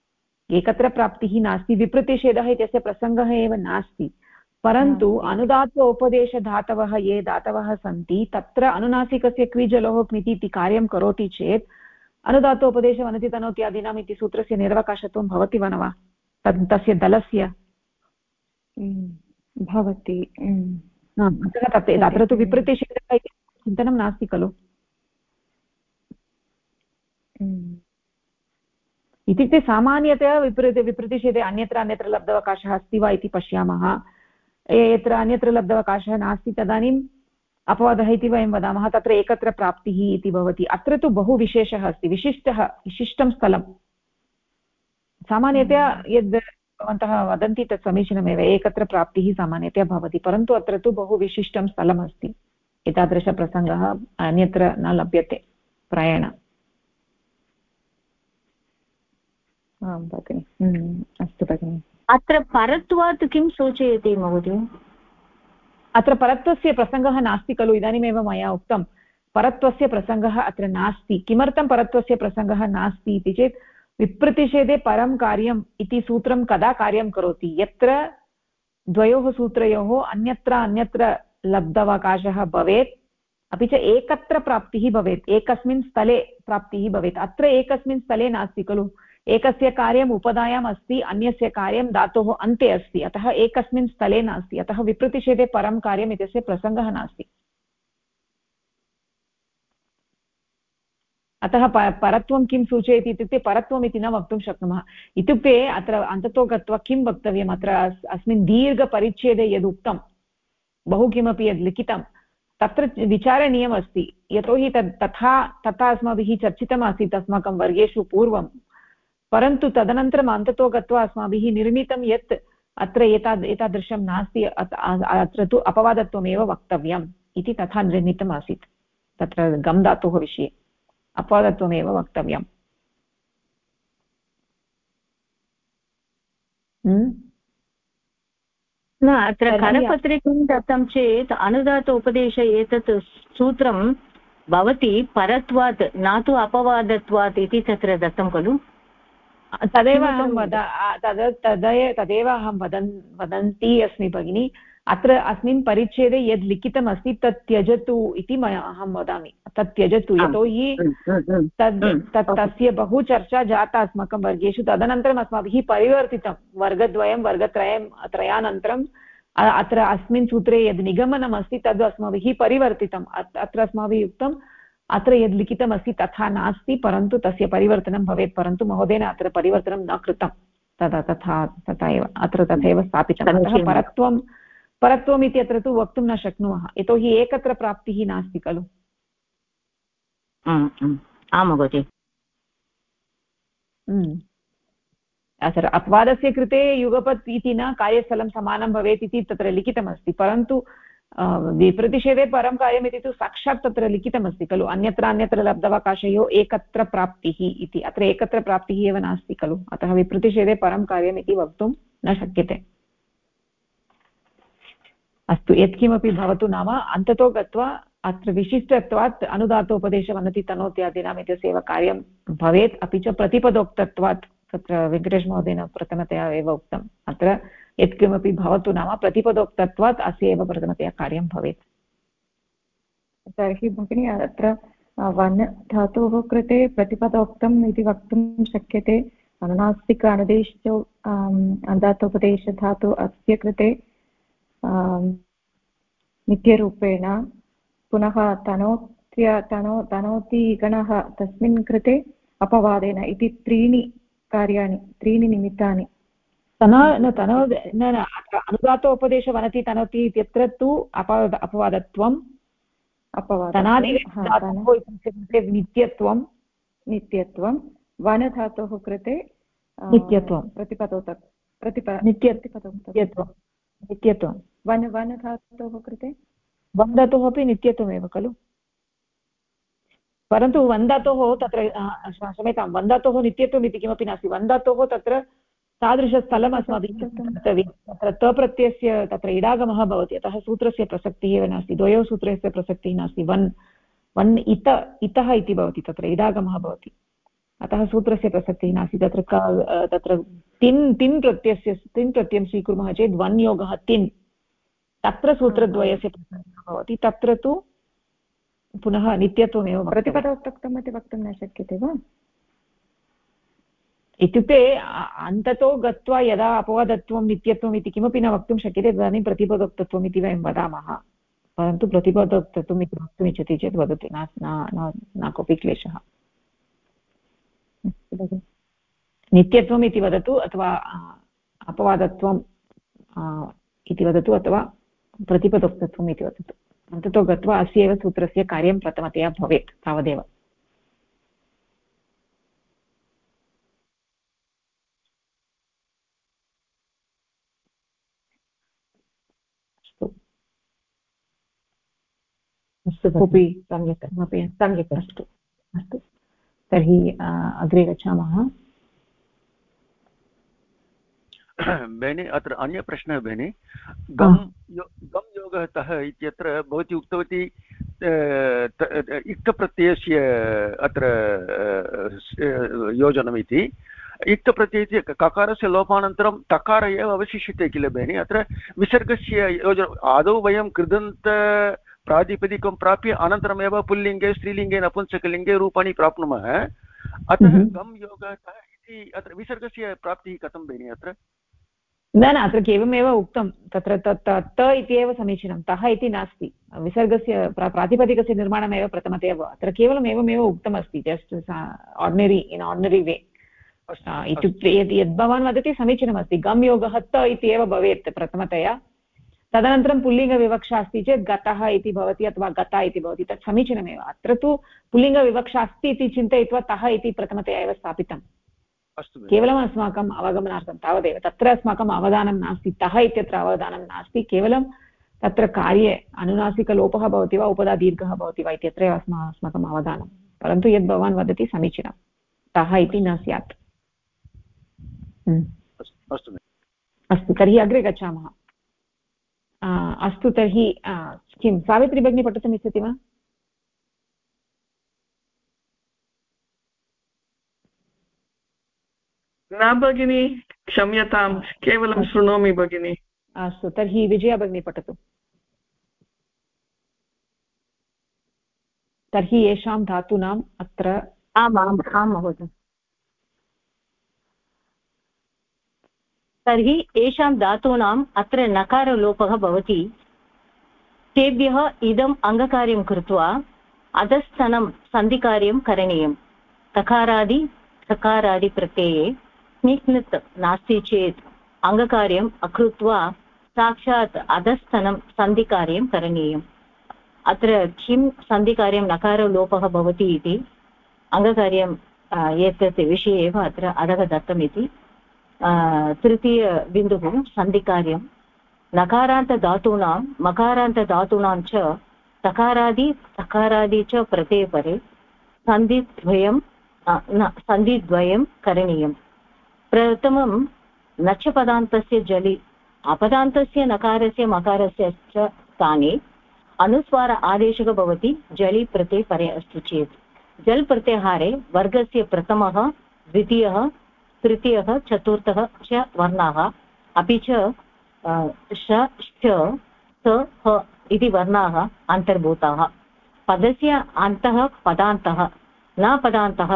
विप्रतिषेधः इत्यस्य प्रसङ्गः एव नास्ति परन्तु अनुदात्त उपदेशधातवः ये धातवः सन्ति तत्र अनुनासिकस्य क्विजलोः क्मिति इति कार्यं करोति चेत् अनुदात्तोपदेश वनति तनोत्यादीनाम् इति सूत्रस्य निर्वकाशत्वं भवति वा न वा तस्य दलस्य भवति तत्र तु विप्रतिषेधः इति चिन्तनं नास्ति खलु इत्युक्ते सामान्यतया विप्रतिषेधे अन्यत्र लब्धावकाशः अस्ति वा इति पश्यामः यत्र अन्यत्र लब्धावकाशः नास्ति तदानीम् अपवादः इति वयं वदामः तत्र एकत्र प्राप्तिः इति भवति अत्र तु बहु विशेषः अस्ति विशिष्टं स्थलं सामान्यतया यद् भवन्तः वदन्ति तत् समीचीनमेव एकत्र प्राप्तिः सामान्यतया भवति परन्तु अत्र तु बहु विशिष्टं स्थलमस्ति एतादृशप्रसङ्गः अन्यत्र न लभ्यते प्रायेण आं भगिनि अस्तु भगिनि अत्र परत्वात् किं सूचयति महोदय अत्र परत्वस्य प्रसङ्गः नास्ति खलु इदानीमेव मया उक्तं परत्वस्य प्रसङ्गः अत्र नास्ति किमर्थं परत्वस्य प्रसङ्गः नास्ति इति चेत् विप्रतिषेधे परं कार्यम् इति सूत्रं कदा कार्यं करोति यत्र द्वयोः सूत्रयोः अन्यत्र लब्धावकाशः भवेत् अपि च एकत्र प्राप्तिः भवेत् एकस्मिन् स्थले प्राप्तिः भवेत् अत्र एकस्मिन् स्थले नास्ति खलु एकस्य कार्यम् उपधायाम् अस्ति अन्यस्य कार्यं धातोः अन्ते अस्ति अतः एकस्मिन् स्थले नास्ति अतः विप्रतिषेधे परं कार्यम् इत्यस्य प्रसङ्गः नास्ति अतः परत्वं किं सूचयति इत्युक्ते परत्वम् इति न वक्तुं शक्नुमः इत्युक्ते अत्र अन्ततो गत्वा किं वक्तव्यम् अत्र अस्मिन् दीर्घपरिच्छेदे यदुक्तं बहु किमपि यद् लिखितं तत्र विचारणीयमस्ति यतोहि तथा अस्माभिः चर्चितमासीत् अस्माकं वर्गेषु पूर्वं परन्तु तदनन्तरम् अन्ततो गत्वा अस्माभिः निर्मितं यत् अत्र एतादृशं नास्ति अत्र तु अपवादत्वमेव वक्तव्यम् इति तथा निर्णीतम् आसीत् तत्र गम् धातोः विषये अपवादत्वमेव वक्तव्यम् न अत्र करपत्रे किं दत्तं चेत् अनुदात्त उपदेश एतत् सूत्रं भवति परत्वात् न तु अपवादत्वात् इति तत्र दत्तं खलु तदेव अहं वदन्ती अस्मि भगिनि अत्र अस्मिन् परिच्छेदे यद् लिखितमस्ति तत् त्यजतु इति अहं वदामि तत् त्यजतु यतोहि तस्य बहु चर्चा जाता अस्माकं वर्गेषु तदनन्तरम् अस्माभिः परिवर्तितं वर्गत्रयानन्तरम् अत्र अस्मिन् सूत्रे यद् निगमनम् अस्ति तद् अस्माभिः परिवर्तितम् अत्र अस्माभिः उक्तम् अत्र यद् लिखितमस्ति तथा नास्ति परन्तु तस्य परिवर्तनं भवेत् परन्तु महोदयेन अत्र परिवर्तनं न कृतं तथा एव अत्र तथैव स्थापितम् अतः परत्वम् इति अत्र तु वक्तुं न शक्नुमः यतोहि एकत्र प्राप्तिः नास्ति खलु आं महोदय अत्र अपवादस्य कृते युगपत् इति न कार्यस्थलं समानं भवेत् इति तत्र लिखितमस्ति परन्तु विप्रतिषेधे परं कार्यमिति तु साक्षात् तत्र लिखितमस्ति खलु अन्यत्र लब्धावकाशयोः एकत्र प्राप्तिः इति अत्र एकत्र प्राप्तिः एव नास्ति खलु अतः विप्रतिषेधे परं कार्यमिति वक्तुं न शक्यते अस्तु यत्किमपि भवतु नाम अन्ततो गत्वा अत्र विशिष्टत्वात् अनुदात्तोपदेशवनति तनोत्यादीनाम् इत्यस्य कार्यं भवेत् अपि च प्रतिपदोक्तत्वात् तत्र वेङ्कटेशमहोदयेन प्रथमतया एव उक्तम् अत्र यत्किमपि भवतु नाम प्रतिपदोक्तत्वात् अस्य एव प्रथमतया कार्यं भवेत्। तर्हि भगिनी अत्र वन् धातोः कृते प्रतिपदोक्तम् इति वक्तुं शक्यते। अनुनासिक अनुदेशो अन्धातोपदेशधातु अस्य कृते नित्यरूपेण पुनः तनोति गणः तस्मिन् कृते अपवादेन इति त्रीणि कार्याणि त्रीणि निमित्तानि। अनुदातोपदेश वनति तनोति इत्यत्र तु अपवादत्वं नित्यत्वं वन् धातोः कृते नित्यत्वं नित्यत्वं वन् धातोः कृते वन् धातोः अपि नित्यत्वमेव खलु, परन्तु वन् धातोः तत्र क्षम्यतां वन् धातोः नित्यत्वम् इति किमपि नास्ति। वन् धातोः तत्र तादृशस्थलम् अस्माभिः कर्तव्यं। तत्र तप्रत्ययस्य तत्र इडागमः भवति, अतः सूत्रस्य प्रसक्तिः एव नास्ति, द्वयोः सूत्रस्य प्रसक्तिः नास्ति। वन् इतः इति भवति, तत्र इडागमः भवति, अतः सूत्रस्य प्रसक्तिः नास्ति। तत्र तिन् प्रत्ययं स्वीकुर्मः चेत् वन् योगः तिन्, तत्र सूत्रद्वयस्य प्रसक्तिः भवति। तत्र तु पुनः नित्यत्वमेव। प्रतिपदोक्तम् इति वक्तुं न शक्यते वा? इत्युक्ते अन्ततो गत्वा यदा अपवादत्वं नित्यत्वम् इति किमपि न वक्तुं शक्यते तदानीं प्रतिपदोक्तत्वम् इति वयं वदामः। परन्तु प्रतिपदोक्तत्वम् इति वक्तुम् इच्छति चेत् वदति, न कोऽपि क्लेशः। नित्यत्वम् इति वदतु अथवा अपवादत्वम् इति वदतु अथवा प्रतिपदोक्तत्वम् इति वदतु, अन्ततो गत्वा अस्य एव सूत्रस्य कार्यं प्रथमतया भवेत्, तावदेव। अस्तु कोऽपि सम्यक् अस्तु अस्तु, तर्हि अग्रे गच्छामः। बेनि अत्र अन्य प्रश्नः बेनि, गम् योगः तः इत्यत्र भवती उक्तवती इक्तप्रत्ययस्य अत्र योजनमिति। इक्तप्रत्ययस्य ककारस्य लोपानन्तरं तकार एव अवशिष्यते किल बेनि? अत्र विसर्गस्य योजनम् आदौ वयं कृदन्त प्रातिपदिकं प्राप्य अनन्तरमेव पुल्लिङ्गे स्त्रीलिङ्गे नपुंसकलिङ्गे रूपाणि प्राप्नुमः। अतः गम् योगः इति अत्र विसर्गस्य प्राप्तिः कथं बेनि अत्र? न अत्र केवलमेव उक्तं, तत्र त इति एव समीचीनं, तः इति नास्ति। विसर्गस्य प्रातिपदिकस्य निर्माणमेव प्रथमतया अत्र केवलम् एवमेव उक्तमस्ति, जस्ट् आर्डिनरी वे। इत्युक्ते यद् भवान् वदति समीचीनमस्ति, गम् योगः त इति एव भवेत् प्रथमतया, तदनन्तरं पुल्लिङ्गविवक्षा अस्ति चेत् गतः इति भवति अथवा गता इति भवति, तत् समीचीनमेव। अत्र तु पुल्लिङ्गविवक्षा अस्ति इति चिन्तयित्वा तः इति प्रथमतया एव स्थापितं, केवलम् अस्माकम् अवगमनार्थं तावदेव। तत्र अस्माकम् अवधानं नास्ति, तः इत्यत्र अवधानं नास्ति, केवलं तत्र कार्ये अनुनासिकलोपः भवति वा उपधा दीर्घः भवति वा इत्यत्रैव अस्माकम् अवधानं। परन्तु यद् भवान् वदति समीचीनं, तः इति न स्यात्। अस्तु, तर्हि अग्रे गच्छामः। अस्तु, तर्हि किं सावित्री भगिनी पठितुम् इच्छति वा? न भगिनी, क्षम्यतां, केवलं शृणोमि भगिनी। अस्तु, तर्हि विजया भगिनी पठतु। तर्हि येषां धातूनाम् अत्र आम् महोदय। तर्हि येषां धातूनाम् अत्र नकारलोपः भवति, तेभ्यः इदम् अङ्गकार्यं कृत्वा अधस्तनं सन्धिकार्यं करणीयं। तकारादि सकारादिप्रत्यये स्निग्धत् नास्ति चेत् अङ्गकार्यम् अकृत्वा साक्षात् अधस्तनं सन्धिकार्यं करणीयम्। अत्र किं सन्धिकार्यं नकारलोपः भवति इति अङ्गकार्यं एतत् विषये एव अत्र अधः दत्तमिति। तृतीयबिन्दुः सन्धिकार्यं नकारान्तधातूनां मकारान्तधातूनां च तकारादि सकारादि च प्रत्ययपरे सन्धिद्वयं करणीयं। प्रथमं नच पदान्तस्य जलि अपदान्तस्य नकारस्य मकारस्य च स्थाने अनुस्वार आदेशः भवति जलि प्रत्ययपरे अस्ति चेत्। जल् प्रत्याहारे वर्गस्य प्रथमः द्वितीयः तृतीयः चतुर्थः च वर्णाः अपि च श ष्ठ स ह इति वर्णाः अन्तर्भूताः पदस्य अन्तः पदान्तः न पदान्तः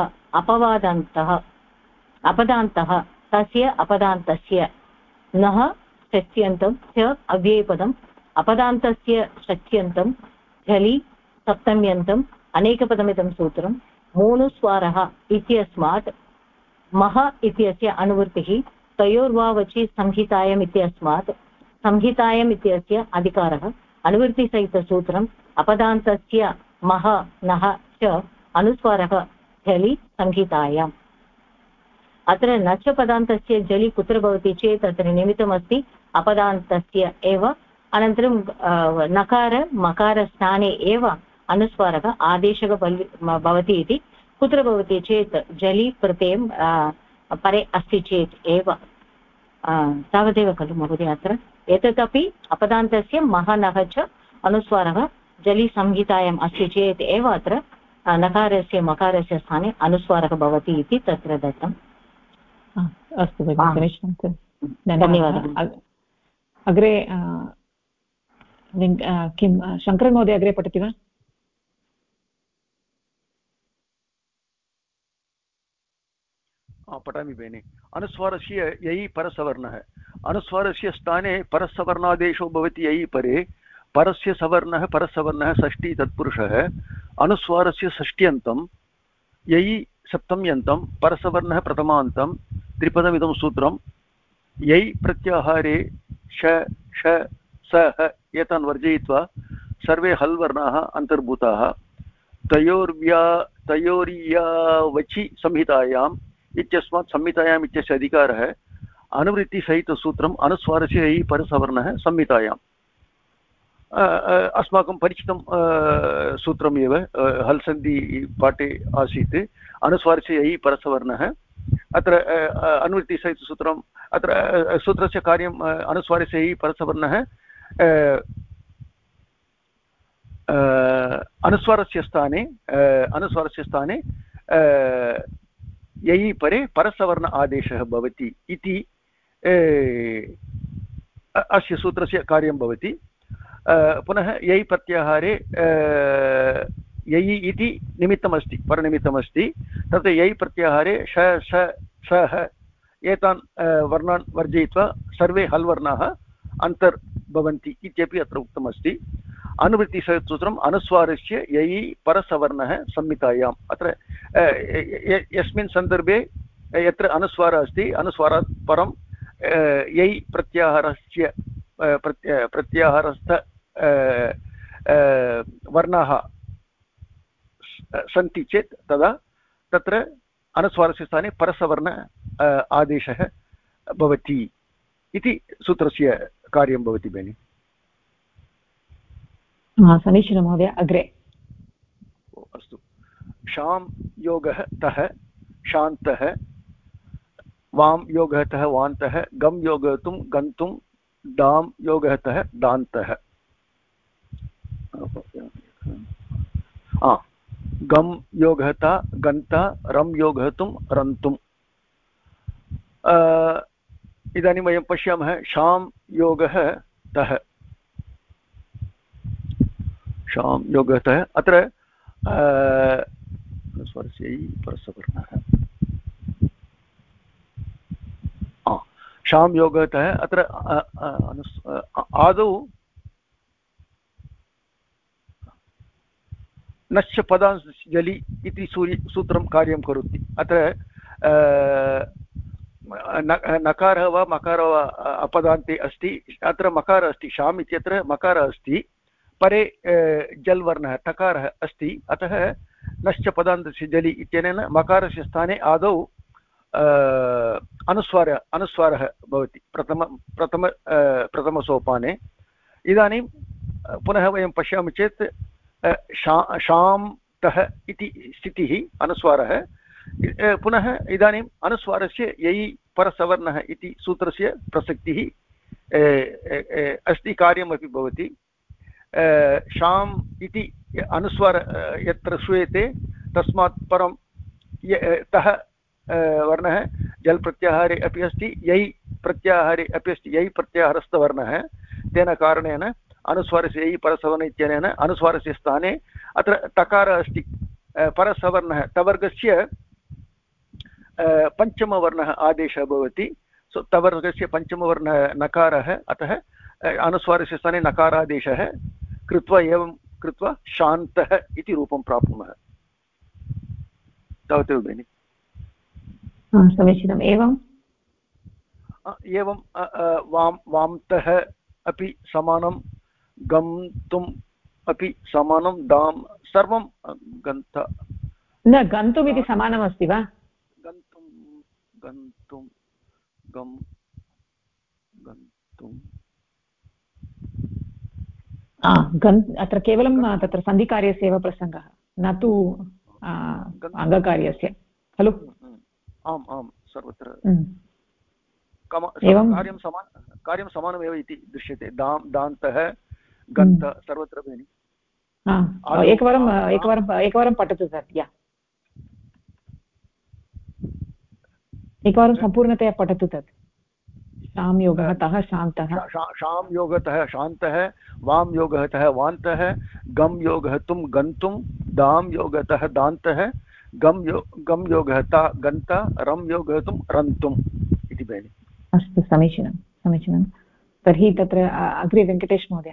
अपदान्तः तस्य अपदान्तस्य नः षष्ट्यन्तं च अव्ययपदम् अपदान्तस्य षष्ट्यन्तं झलि सप्तम्यन्तम् अनेकपदमिदं सूत्रं मूनुस्वारः इत्यस्मात् मह इत्यस्य अनुवृत्तिः तयोर्वावचि संहितायम् इत्यस्मात् संहितायम् इत्यस्य अधिकारः अनुवृत्तिसहितसूत्रम् अपदान्तस्य मह नः च अनुस्वारः झलि संहितायाम् अत्र न च पदान्तस्य जलि कुत्र भवति चेत् अत्र निमित्तमस्ति अपदान्तस्य एव अनन्तरं नकार मकारस्थाने एव अनुस्वारः आदेशः भवति इति कुत्र भवति चेत् जलि प्रत्ययं परे अस्ति चेत् एव तावदेव खलु महोदय अत्र एतदपि अपदान्तस्य महनः च अनुस्वारः जलि संहितायाम् अस्ति चेत् एव अत्र नकारस्य मकारस्य स्थाने अनुस्वारः भवति इति तत्र दत्तम् अस्तु भगिनि समीचीनं धन्यवादः अग्रे किं शङ्करन् महोदय अग्रे पठति वा पठामि भगिनि अनुस्वारस्य ययि परसवर्णः अनुस्वारस्य स्थाने परसवर्णादेशो भवति ययि परे परस्य सवर्णः परसवर्णः षष्ठी तत्पुरुषः अनुस्वारस्य षष्ट्यन्तं ययि सप्तम्यन्तं परसवर्णः प्रथमान्तं त्रिपदमिदं सूत्रं ययि प्रत्याहारे श ष स ह एतान् वर्जयित्वा सर्वे हल् वर्णाः अन्तर्भूताः तयोर्यावचि संहितायाम् इत्यस्मात् संहितायाम् इत्यस्य अधिकारः अनुवृत्तिसहितसूत्रम् अनुस्वारस्य ययि परसवर्णः संहितायाम् अस्माकं परिचितं सूत्रमेव हल् सन्धि पाठे आसीत् अनुस्वारस्य ययि परसवर्णः अत्र अनुवृत्तिसहितसूत्रम् अत्र सूत्रस्य कार्यम् अनुस्वारस्य ययि परसवर्णः अनुस्वारस्य स्थाने ययि परे परसवर्ण आदेशः भवति इति अस्य सूत्रस्य कार्यं भवति पुनः ययि प्रत्याहारे ययि इति निमित्तमस्ति परनिमित्तमस्ति तत् ययि प्रत्याहारे श ष ष एतान् वर्णान् वर्जयित्वा सर्वे हल् वर्णाः अन्तर्भवन्ति इत्यपि अत्र उक्तमस्ति अनुवृत्तिसूत्रम् अनुस्वारस्य ययि परसवर्णः संहितायाम् अत्र यस्मिन् सन्दर्भे यत्र अनुस्वारः अस्ति अनुस्वारात् परं ययि प्रत्याहारस्य प्रत्याहारस्थ वर्णाः सन्ति चेत् तदा तत्र अनुस्वारस्य स्थाने परसवर्ण आदेशः भवति इति सूत्रस्य कार्यं भवति भगिनि समीचीनं महोदय अग्रे अस्तु शां योगः तः शान्तः वां योगः तः वान्तः गं योगतुं गन्तुं दां योगः तः दान्तः गं योगः ता गन्ता रं योगः तुं रन्तुम् इदानीं वयं पश्यामः शां योगः तः शां योगः तः अत्र स्वरस्य परसवर्णः शां योगः तः अत्र आदौ नश्च पदांशजलि इति सूत्रं कार्यं करोति अत्र नकारः वा मकारः वा अपदान्ते अस्ति अत्र मकारः अस्ति शाम् इत्यत्र मकारः अस्ति परे जल् वर्णः टकारः अस्ति अतः नश्च पदान्तस्य जलि इत्यनेन मकारस्य स्थाने आदौ अनुस्वारः भवति प्रथमसोपाने इदानीं पुनः वयं पश्यामः चेत् शान्तः इति स्थितिः अनुस्वारः पुनः इदानीम् अनुस्वारस्य ययि परसवर्णः इति सूत्रस्य प्रसक्तिः अस्ति कार्यमपि भवति शाम् इति अनुस्वार यत्र श्रूयते तस्मात् परं तः वर्णः जल् प्रत्याहारे अपि अस्ति, यै प्रत्याहारे अपि अस्ति। यै प्रत्याहारस्थवर्णः, तेन कारणेन अनुस्वारस्य यै परसवर्ण इत्यनेन अनुस्वारस्य स्थाने अत्र तकारः अस्ति। परसवर्णः तवर्गस्य पञ्चमवर्णः आदेशः भवति। सो तवर्गस्य पञ्चमवर्णः नकारः, अतः अनुस्वारस्य स्थाने नकारादेशः कृत्वा एवं कृत्वा शान्तः इति रूपं प्राप्नुमः। तावदेव भगिनि। समीचीनम्। एवं वामतः अपि समानं, गन्तुम् अपि समानं, दां सर्वं गन्त न गन्तुमिति समानमस्ति वा? गन्तुं गन्तुं गम् गन्तुं अत्र केवलं तत्र सन्धिकार्यस्य एव प्रसङ्गः, न तु अङ्गकार्यस्य खलु? आम् आम्, सर्वत्र एवं कार्यं समानमेव इति दृश्यते। दान्तः गन्त सर्वत्र भगिनि। एकवारं पठतु तत्। एकवारं सम्पूर्णतया पठतु तत्। शां योगतः शान्तः, शां योगतः शान्तः, वां योगतः वान्तः, गं योगतुं गन्तुं, दां योगतः दान्तः, गं योगता गन्त, रं योगतुं रन्तुम् इति भगिनि। अस्तु, समीचीनं समीचीनं। तर्हि तत्र अग्रे वेङ्कटेश महोदय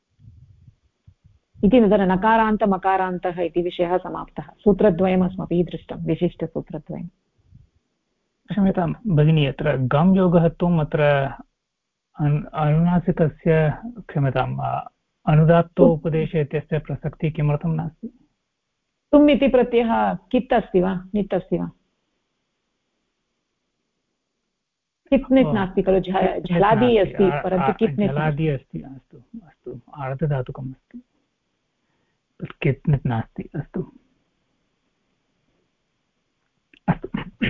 इति नकारान्त मकारान्तः इति विषयः समाप्तः। सूत्रद्वयम् अस्माभिः दृष्टं, विशिष्टसूत्रद्वयम्। क्षम्यतां भगिनी, अत्र गम् योगः तुम् अत्र अनुनासिकस्य, क्षम्यताम्, अनुदात्तोपदेशे इत्यस्य प्रसक्तिः किमर्थं नास्ति? तुम् इति प्रत्ययः कित् अस्ति वा नित् अस्ति वा? कित् नित् नास्ति खलु, झलादि अस्ति परन्तु कित् नित् झलादि अस्ति। अस्तु अस्तु, आर्धधातुकम् अस्ति, कित् नित् नास्ति। अस्तु अस्तु।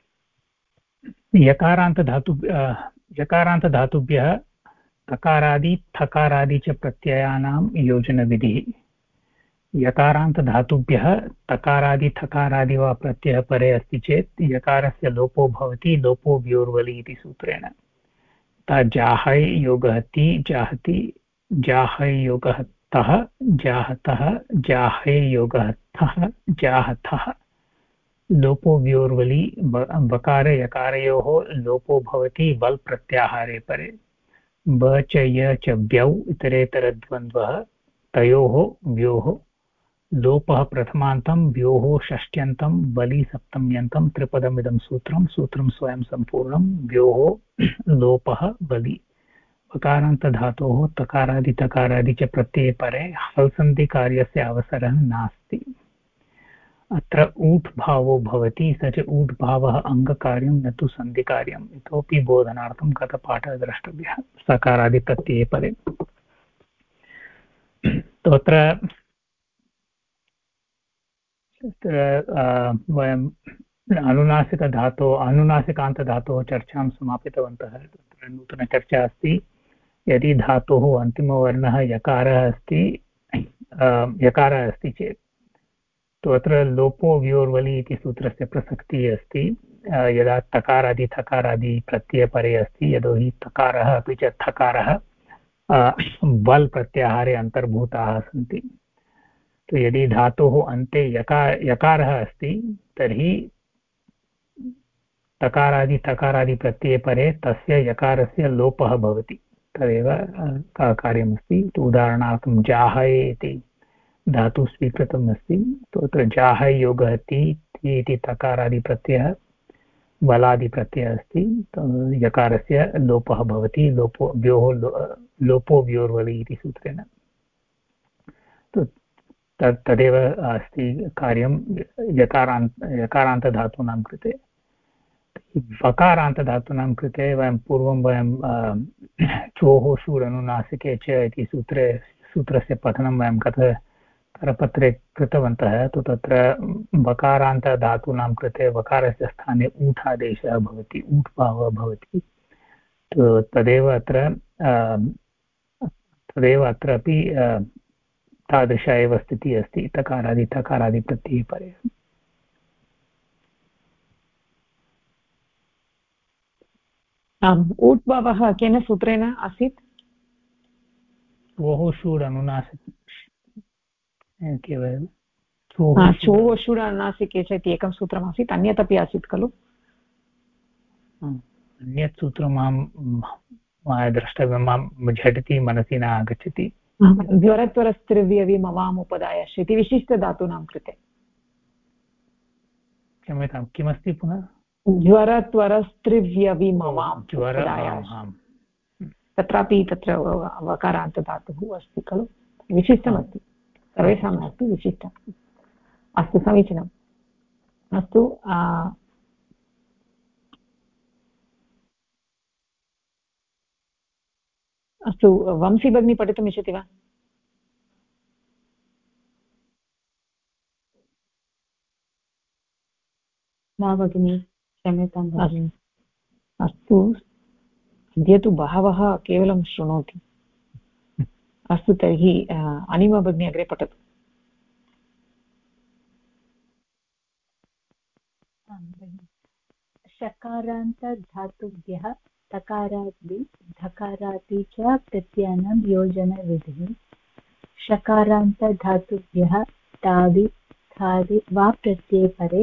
यकारान्तधातुभ्यः तकारादि थकारादि च प्रत्ययानां योजनविधिः। यकारान्तधातुभ्यः तकारादि थकारादि वा प्रत्ययः परे अस्ति चेत् यकारस्य लोपो भवति, लोपो व्योर्वलि इति सूत्रेण। जाहै योगः ति जाहति, जाहै योगः तः जाहतः, जाहै योगः थः जाहथः। लोपो व्योर्वलि बकार यकारयोः लोपो भवति वल् प्रत्याहारे परे। ब च य च व्यौ इतरेतरद्वन्द्वः, तयोः व्योः लोपः प्रथमान्तं, व्योः षष्ट्यन्तं, बलि सप्तम्यन्तं। त्रिपदमिदं सूत्रं स्वयं सम्पूर्णं। व्योः लोपः बलि। बकारान्तधातोः तकारादि तकारादि च प्रत्यये परे हल्सन्धिकार्यस्य अवसरः नास्ति। अत्र ऊट् भावो भवति, स च ऊट् भावः अङ्गकार्यं न तु सन्धिकार्यम्। इतोपि बोधनार्थं गतपाठः द्रष्टव्यः। सकारादिप्रत्यये परे तत्र वयम् अनुनासिकान्तधातोः चर्चां समापितवन्तः। तत्र नूतनचर्चा अस्ति। यदि धातोः अन्तिमवर्णः यकारः अस्ति चेत् तो अत्र लोपो व्योर्वलि इति सूत्रस्य प्रसक्तिः अस्ति। यदा तकारादि थकारादि प्रत्ययपरे अस्ति, यतोहि तकारः अपि च थकारः वल् प्रत्याहारे अन्तर्भूताः सन्ति। तो यदि धातोः अन्ते यकारः अस्ति तर्हि तकारादि थकारादि प्रत्ययपरे तस्य यकारस्य लोपः भवति। तदेव कार्यमस्ति। उदाहरणार्थं जाहै इति धातु स्वीकृतम् अस्ति। तत्र जाहै योगः ति इति तकारादिप्रत्ययः वलादिप्रत्ययः अस्ति। यकारस्य लोपः भवति, लोपो व्योर्वलि इति सूत्रेण। तदेव अस्ति कार्यं यकारान्तधातूनां कृते। वकारान्तधातूनां कृते वयं चोः शूरनुनासिके च इति सूत्रस्य पठनं वयं करपत्रे कृतवन्तः। तु तत्र वकारान्तधातूनां कृते वकारस्य स्थाने ऊठ् आदेशः भवति, ऊठ् भावः भवति। तदेव अत्रापि तादृश एव स्थितिः अस्ति। तकारादि थकारादि प्रत्यये परे। आम् ऊट् भावः केन सूत्रेण आसीत् ओः षूड् अनुनासिक केवलं चोः षूड् अनुनासिके च इति एकं सूत्रमासीत् अन्यत् अपि आसीत् खलु अन्यत् सूत्रं मां द्रष्टव्यं मां झटिति मनसि न आगच्छति ज्वरत्वरस्त्रिव्यवि मवाम् उपदायश्च इति विशिष्टधातूनां कृते क्षम्यतां किमस्ति पुनः ज्वरत्वरस्त्रिव्यवि मवाम् तत्रापि तत्र वकारान्तधातुः अस्ति खलु विशिष्टमस्ति सर्वेषां नास्ति विशिष्टम् अस्तु समीचीनम् अस्तु अस्तु वंशी भगिनी पठितुम् इच्छति वा न भगिनि क्षम्यतां भगिनि अस्तु अद्य तु बहवः केवलं शृणोति अस्तु तर्हि अनिमा भगिनी अग्रे पठतु शकारान्तधातुभ्यः तकारादि धकारादि च प्रत्ययानां योजनविधिः शकारान्तधातुभ्यः तादि थादि वा प्रत्यये परे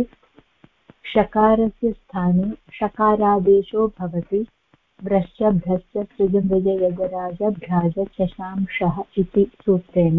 शकारस्य स्थाने शकारादेशो भवति व्रश्च भ्रश्च सृजमृज यजराज भ्राज चशांशः इति सूत्रेण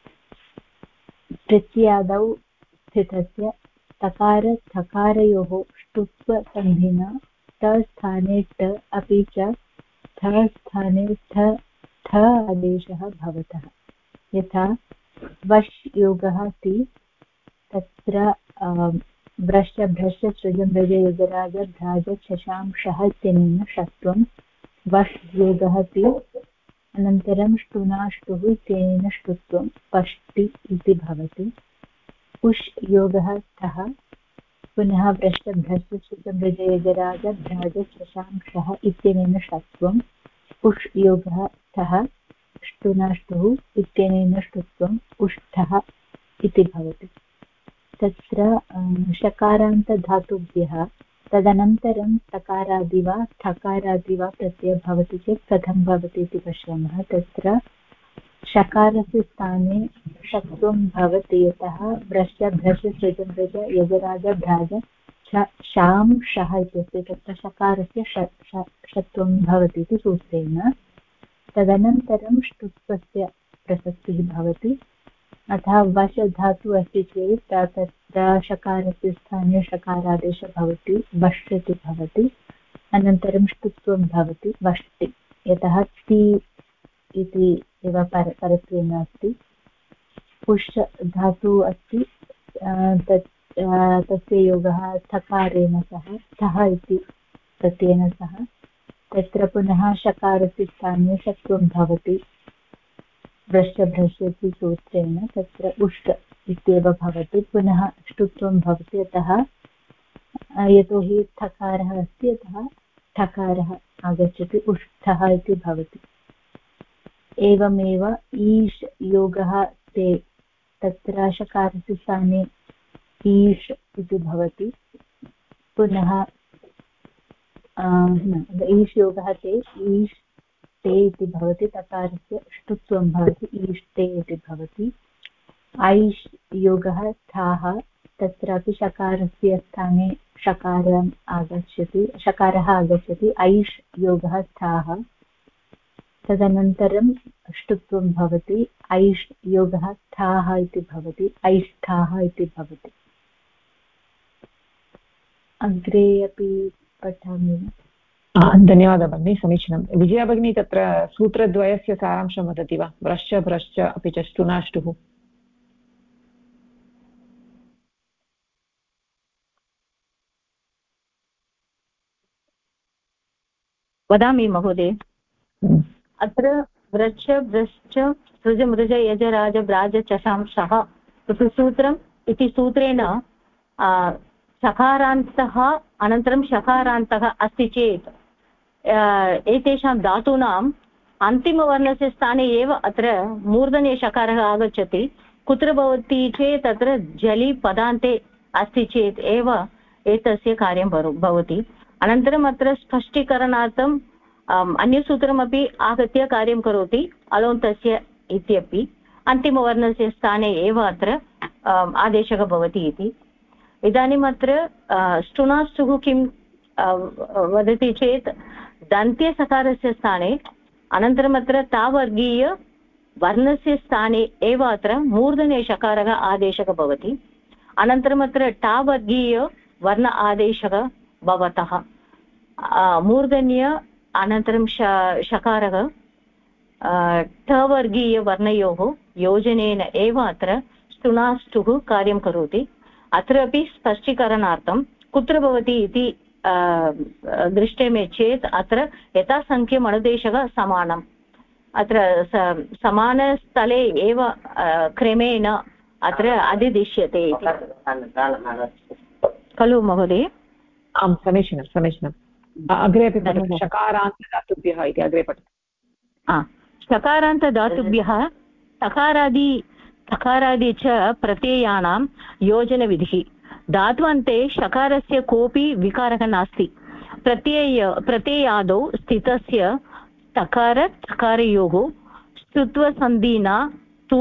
प्रत्ययादौ स्थितस्य तकार थकारयोः ष्टुत्वसन्धिना थ स्थाने ट अपि च थ स्थाने थ आदेशः भवतः यथा वश् योगः ति तत्र व्रश्च भ्रश्च सृजं व्रज यजराज भ्राज शशांशः इत्यनेन षत्वं वश् योगः ति अनन्तरं ष्टुनाष्टुः इत्यनेन ष्टुत्वं पष्टि इति भवति उष् योगः स्थः पुनः व्रश्च भ्रश्च सृजं व्रज यजराज भ्राज शशांशः इत्यनेन षत्वं उष् योगः स्थः ष्टुनाष्टुः इत्यनेन ष्टुत्वम् उष्ठः इति भवति तत्र शकारान्तधातुभ्यः तदनन्तरं तकारादि वा ठकारादि वा प्रत्ययः भवति चेत् कथं भवति इति पश्यामः तत्र शकारस्य स्थाने षत्वं भवति यतः व्रश्च भ्रश्च सृजं व्रज यजराज भ्राज शां शः इत्यस्ति तत्र शकारस्य षत्वं भवति इति सूत्रेण तदनन्तरं ष्टुत्वस्य प्रसक्तिः भवति अतः वश धातुः अस्ति चेत् तत्र शकारस्य स्थाने शकारादेशः भवति वष् इति भवति अनन्तरं ष्टुत्वं भवति वष्टि यतः ति इति एव परत्वेन अस्ति पुष् धातुः अस्ति तस्य योगः थकारेण सह स्थः इति प्रत्ययेन सह तत्र पुनः शकारस्य स्थाने षत्वं भवति व्रश्च भ्रश्च इति सूत्रेण तत्र उष्ट इत्येव भवति पुनः ष्टुत्वं भवति अतः यतोहि थकारः अस्ति अतः ठकारः आगच्छति उष्ठः इति भवति एवमेव ईश् योगः ते तत्र शकारस्य स्थाने ईश् इति भवति पुनः ईश् योगः ते ईश् ते इति भवति तकारस्य ष्टुत्वं भवति ईष्टे इति भवति ऐष् योगः स्थाः तत्रापि शकारस्य स्थाने शकारः आगच्छति ऐष् योगः स्थाः तदनन्तरं ष्टुत्वं भवति ऐष् योगः स्थाः इति भवति ऐष्ठाः इति भवति अग्रे अपि पठामि धन्यवादः भगिनी समीचीनं विजया भगिनी तत्र सूत्रद्वयस्य सारांशं वदति वा व्रश्च भ्रश्च अपि च ष्टुनाष्टुः वदामि महोदय अत्र व्रश्च भ्रश्च सृजमृज यजराज भ्राज चशांशः इति सूत्रम् इति सूत्रेण सकारान्तः अनन्तरं शकारान्तः अस्ति चेत् एतेषां धातूनाम् अन्तिमवर्णस्य स्थाने एव अत्र मूर्धन्ये शकारः आगच्छति कुत्र भवति चेत् तत्र जलि पदान्ते अस्ति चेत् एव एतस्य कार्यं भवति अनन्तरम् अत्र स्पष्टीकरणार्थं अन्यसूत्रमपि आगत्य कार्यं करोति अलोन्तस्य इत्यपि अन्तिमवर्णस्य स्थाने एव अत्र आदेशः भवति इति। इदानीम् अत्र ष्टुनाष्टुः किं वदति चेत् दन्त्यसकारस्य स्थाने अनन्तरम् अत्र तावर्गीयवर्णस्य स्थाने एव अत्र मूर्धन्यषकारः आदेशः भवति। अनन्तरम् अत्र टावर्गीयवर्ण आदेशः भवतः मूर्धन्य अनन्तरं षकारः टवर्गीयवर्णयोः योजनेन एव अत्र ष्टुनाष्टुः कार्यं करोति। अत्र अपि स्पष्टीकरणार्थं कुत्र भवति इति दृष्टमे चेत् अत्र यथासङ्ख्यम् अनुदेशः समानम् अत्र समानस्थले एव क्रमेण अत्र अधिदिश्यते इति खलु महोदय? आं समीचीनं समीचीनम्। अग्रे अपि पठतु। शकारान्तधातुभ्यः इति अग्रे पठतु। शकारान्तधातुभ्यः तकारादि च प्रत्ययानां योजनविधिः। धात्वन्ते शकारस्य कोऽपि विकारः नास्ति। प्रत्ययादौ स्थितस्य तकार तकारयोः स्तुत्वसन्धिना तु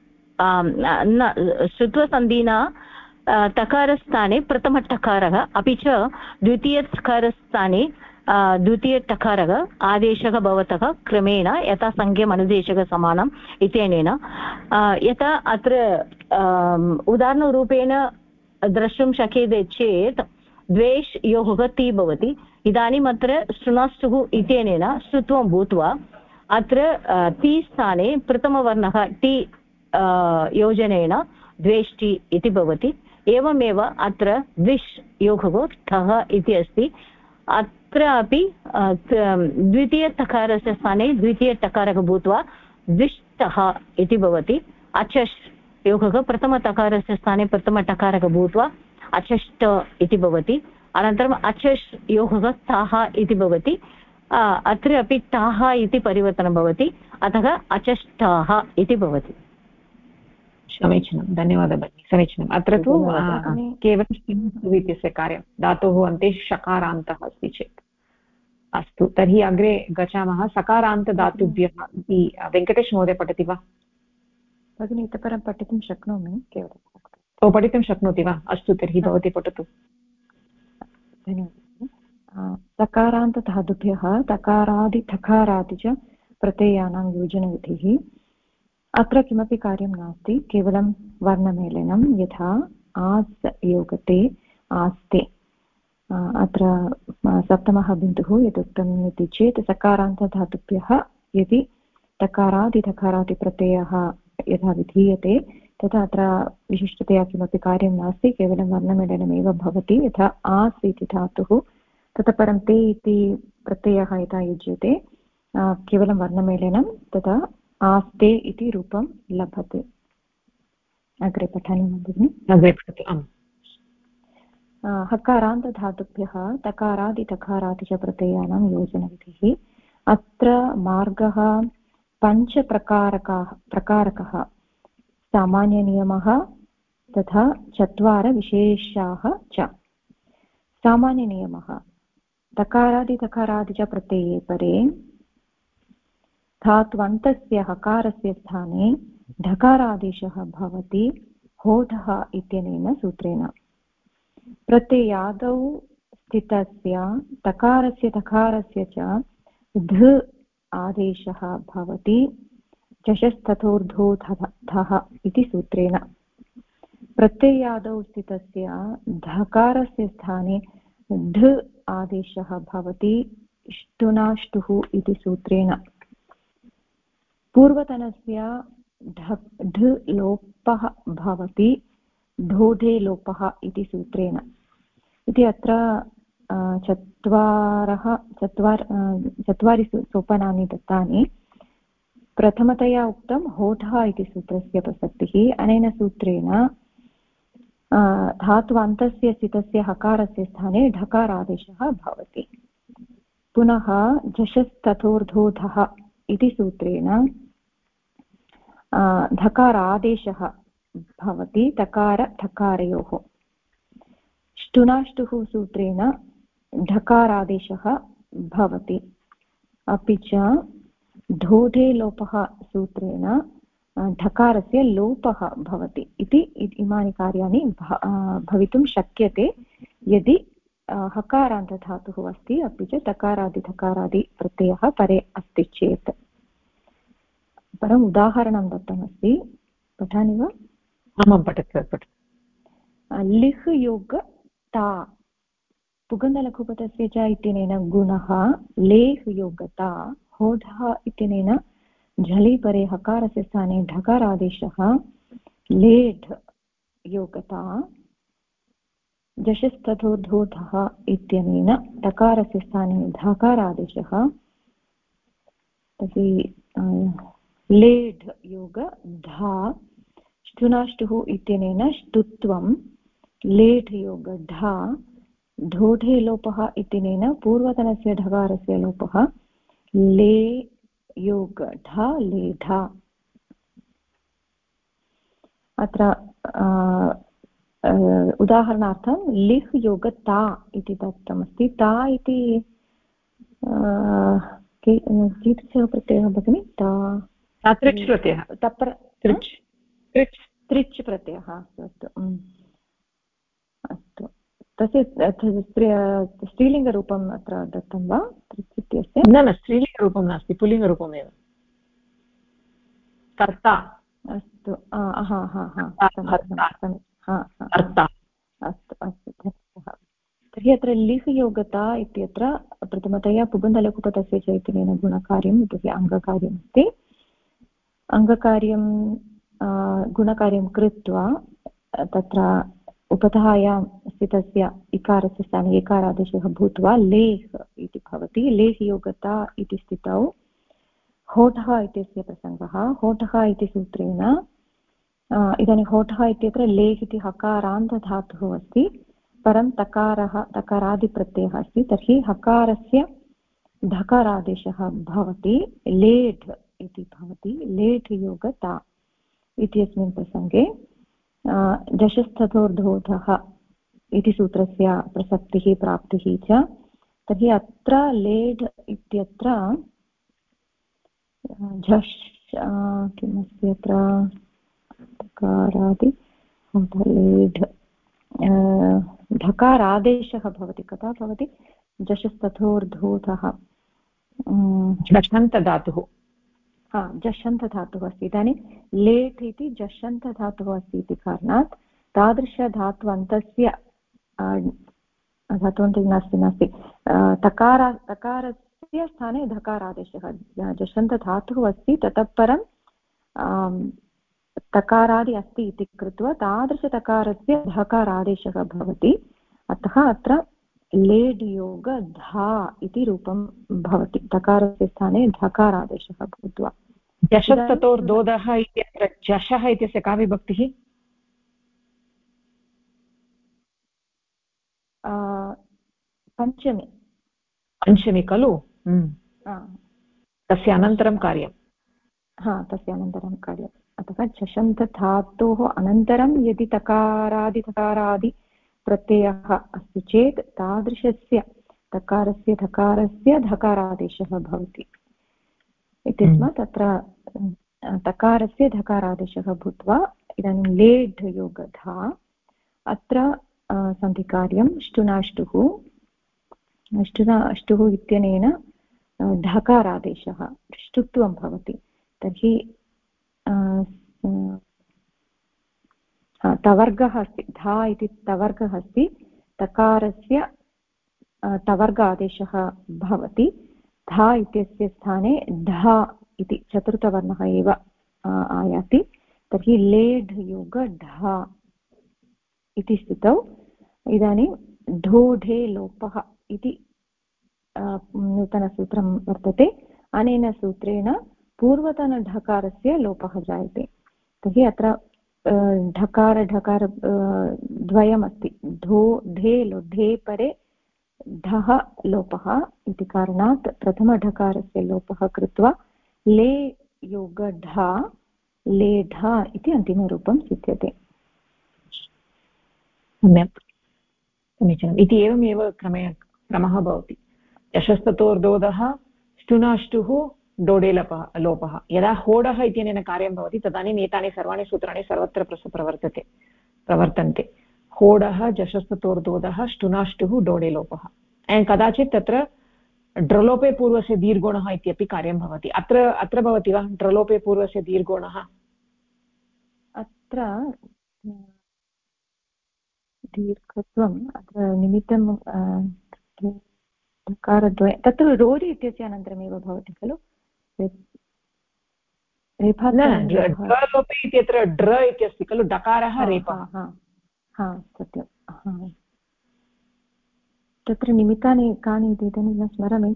स्तुत्वसन्धिना तकारस्थाने प्रथमटकारः अपि च द्वितीयटकारस्थाने द्वितीयटकारः आदेशः भवतः क्रमेण यथा संज्ञम् अनुदेशः समानम् इत्यनेन यथा अत्र उदाहरणरूपेण द्रष्टुं शक्यते चेत् द्वेष् योगः ति भवति। इदानीम् अत्र ष्टुनाष्टुः इत्यनेन ष्टुत्वं भूत्वा अत्र ति स्थाने प्रथमवर्णः ति योजनेन द्वेष्टि इति भवति। एवमेव अत्र द्विष् योगः ठः इति अस्ति। अत्र अपि द्वितीयटकारस्य स्थाने द्वितीयटकारः भूत्वा द्विष्टः इति भवति। अचष् योगः प्रथमटकारस्य स्थाने प्रथमटकारः भूत्वा अचष्ट इति भवति। अनन्तरम् अचष् योगः ताः इति भवति। अत्र अपि ताः इति परिवर्तनं भवति, अतः अचष्टाः इति भवति। समीचीनं, धन्यवादः भगिनि। समीचीनम्। अत्र तु केवलं इत्यस्य कार्यं धातोः अन्ते शकारान्तः अस्ति चेत् अस्तु। तर्हि अग्रे गच्छामः। सकारान्तधातुभ्यः इति वेङ्कटेशमहोदय पठति वा? भगिनि इतः परं पठितुं शक्नोमि केवलं। ओ, पठितुं शक्नोति वा? अस्तु, तर्हि भवती पठतु। धन्यवादः। सकारान्तधातुभ्यः तकारादि च प्रत्ययानां योजनविधिः। अत्र किमपि कार्यं नास्ति, केवलं वर्णमेलनं। यथा आस् योगते आस्ते, अत्र सप्तमः बिन्दुः यदुक्तम् इति चेत् सकारान्तधातुभ्यः यदि तकारादिप्रत्ययः यथा विधीयते तथा अत्र विशिष्टतया किमपि कार्यं नास्ति, केवलं वर्णमेलनमेव भवति। यथा आस् इति धातुः ततः परं ते इति प्रत्ययः यथा युज्यते केवलं वर्णमेलनं, तथा आस्ते इति रूपं लभते। अग्रे पठामि भगिनि। अग्रे पठतु। आम्। हकारान्तधातुभ्यः तकारादि च प्रत्ययानां योजनविधिः। अत्र मार्गः पञ्चप्रकारकः सामान्यनियमः तथा 4 विशेषाः च। सामान्यनियमः तकारादि च प्रत्यये परे धात्वन्तस्य हकारस्य स्थाने ढकारादेशः भवति होधः इत्यनेन सूत्रेण। प्रत्ययादौ स्थितस्य तकारस्य तकारस्य च ध आदेशः भवति चषस्तथोर्धोधः इति सूत्रेण। प्रत्ययादौ स्थितस्य धकारस्य स्थाने ढ आदेशः भवति ष्टुनाष्टुः इति सूत्रेण। पूर्वतनस्य ढ लोपः भवति ढोधे लोपः इति सूत्रेण। इति अत्र चत्वारि सोपानानि दत्तानि। प्रथमतया उक्तं होधः इति सूत्रस्य प्रसक्तिः। अनेन सूत्रेण धात्वान्तस्य स्थितस्य हकारस्य स्थाने ढकारादेशः भवति। पुनः झषस्तथोर्धोधः इति सूत्रेण धकारादेशः भवति तकार ठकारयोः। ष्टुनाष्टुः सूत्रेण ढकारादेशः भवति। अपि च ढोढे लोपः सूत्रेण ढकारस्य लोपः भवति इति इमानि कार्याणि भवितुं शक्यते यदि हकारान्तधातुः अस्ति अपि च तकारादिधकारादिप्रत्ययः परे अस्ति चेत्। परम् उदाहरणं दत्तमस्ति, पठामि वा? आमां पठतु। लिह् योग ता पुगन्धलघुपतस्य च इत्यनेन गुणः, लेह् योगता होढः इत्यनेन झलि परे हकारस्य स्थाने ढकारादेशः, लेढ् योगता जशस्तथोर्धोधः इत्यनेन टकारस्य स्थाने धकारादेशः, तर्हि लेढ् योग धा ष्टुनाष्टुः इत्यनेन ष्टुत्वं, लेढ् योग ढा ढोढे लोपः इत्यनेन पूर्वतनस्य ढकारस्य लोपः, ले योग ढा लेढा। अत्र उदाहरणार्थं लिह् योग ता इति दत्तमस्ति। ता इति कीदृशः प्रत्ययः भगिनि? ता त्रिच् प्रत्ययः, त्रिच् प्रत्ययः। अस्तु अस्तु, तस्य स्त्रीलिङ्गरूपम् अत्र दत्तं वा त्रिच् इत्यस्य? न, स्त्रीलिङ्गरूपं नास्ति, पुल्लिङ्गरूपमेव। कर्ता। अस्तु, अस्तु अस्तु, धन्यवादः। तर्हि अत्र लिह् योगता इत्यत्र प्रथमतया पुगन्धलघुपतस्य चैतन्येन गुणकार्यम् इत्युक्ते अङ्गकार्यमस्ति। अङ्गकार्यं गुणकार्यं कृत्वा तत्र उपधायां स्थितस्य इकारस्य स्थाने एकारादेशः भूत्वा लेह् इति भवति। लेह् योगता इति स्थितौ होठः इत्यस्य प्रसङ्गः। होठः इति सूत्रेण इदानीं होठः इत्यत्र लेह् इति हकारान्तधातुः अस्ति, परं तकारादिप्रत्ययः अस्ति, तर्हि हकारस्य धकारादेशः भवति, लेढ् इति भवति। लेढ् योगता इत्यस्मिन् प्रसङ्गे जशस्तथोर्धोधः इति सूत्रस्य प्रसक्तिः प्राप्तिः च। तर्हि अत्र लेढ् इत्यत्र झष् किमस्ति अत्र धकारादि लेढ् धकारादेशः भवति। कदा भवति? जशस्तथोर्धोधः झषन्तधातुः। जषन्तधातुः अस्ति। इदानीं लेट् इति जषन्तधातुः अस्ति इति कारणात् तादृशधात्वन्तस्य धात्वन्तं नास्ति तकारस्य स्थाने धकारादेशः। जषन्तधातुः अस्ति, ततः परं तकारादि अस्ति इति कृत्वा तादृशतकारस्य धकारादेशः भवति। अतः अत्र लेड् योग धा इति रूपं भवति, तकारस्य स्थाने धकारादेशः भूत्वा। जशस्ततोर्धोधः इत्यत्र जशः इत्यस्य का विभक्तिः? पञ्चमी खलु? तस्य अनन्तरं कार्यं। तस्य अनन्तरं कार्यम्। अतः झषन्तधातोः अनन्तरं यदि तकारादि प्रत्ययः अस्ति चेत् तादृशस्य तकारस्य धकारस्य धकारादेशः भवति। इत्यस्मात् तत्र तकारस्य धकारादेशः भूत्वा इदानीं लेढ् योगधा। अत्र सन्धिकार्यं अष्टुः इत्यनेन ढकारादेशः ष्टुत्वं भवति। तर्हि तवर्गः अस्ति, धा इति तवर्गः अस्ति, तकारस्य तवर्ग आदेशः भवति। धा इत्यस्य स्थाने ढा इति चतुर्थवर्णः एव आयाति। तर्हि लेढ् योग ढा इति स्थितौ इदानीं ढोढे लोपः इति नूतनसूत्रं वर्तते। अनेन सूत्रेण पूर्वतनढकारस्य लोपः जायते। तर्हि अत्र ढकार द्वयमस्ति। ढे परे ढः लोपः इति कारणात् प्रथमढकारस्य लोपः कृत्वा ले योग ढा लेढा इति अन्तिमरूपं सिद्ध्यते। सम्यक्, समीचीनम्। इति एवमेव क्रमः भवति। यशस्ततोर्धोधः ष्टुनाष्टुः डोडेलपः लोपः यदा होडः इत्यनेन कार्यं भवति तदानीम् एतानि सर्वाणि सूत्राणि सर्वत्र प्रवर्तन्ते होडः जशस्ततोर्दोदः ष्टुनाष्टुः डोडेलोपः कदाचित् तत्र ड्रलोपे पूर्वस्य दीर्घोणः इत्यपि कार्यं भवति अत्र भवति वा ड्रलोपे पूर्वस्य दीर्घोणः अत्र दीर्घत्वम् अत्र निमित्तं ढकारद्वयं तत्र रोरि इत्यस्य अनन्तरमेव भवति खलु ड्रलोपे इत्यत्र ड्र इत्यस्ति खलु डकारः रेपः सत्यं तत्र निमित्तानि कानि इति इदानीं न स्मरामि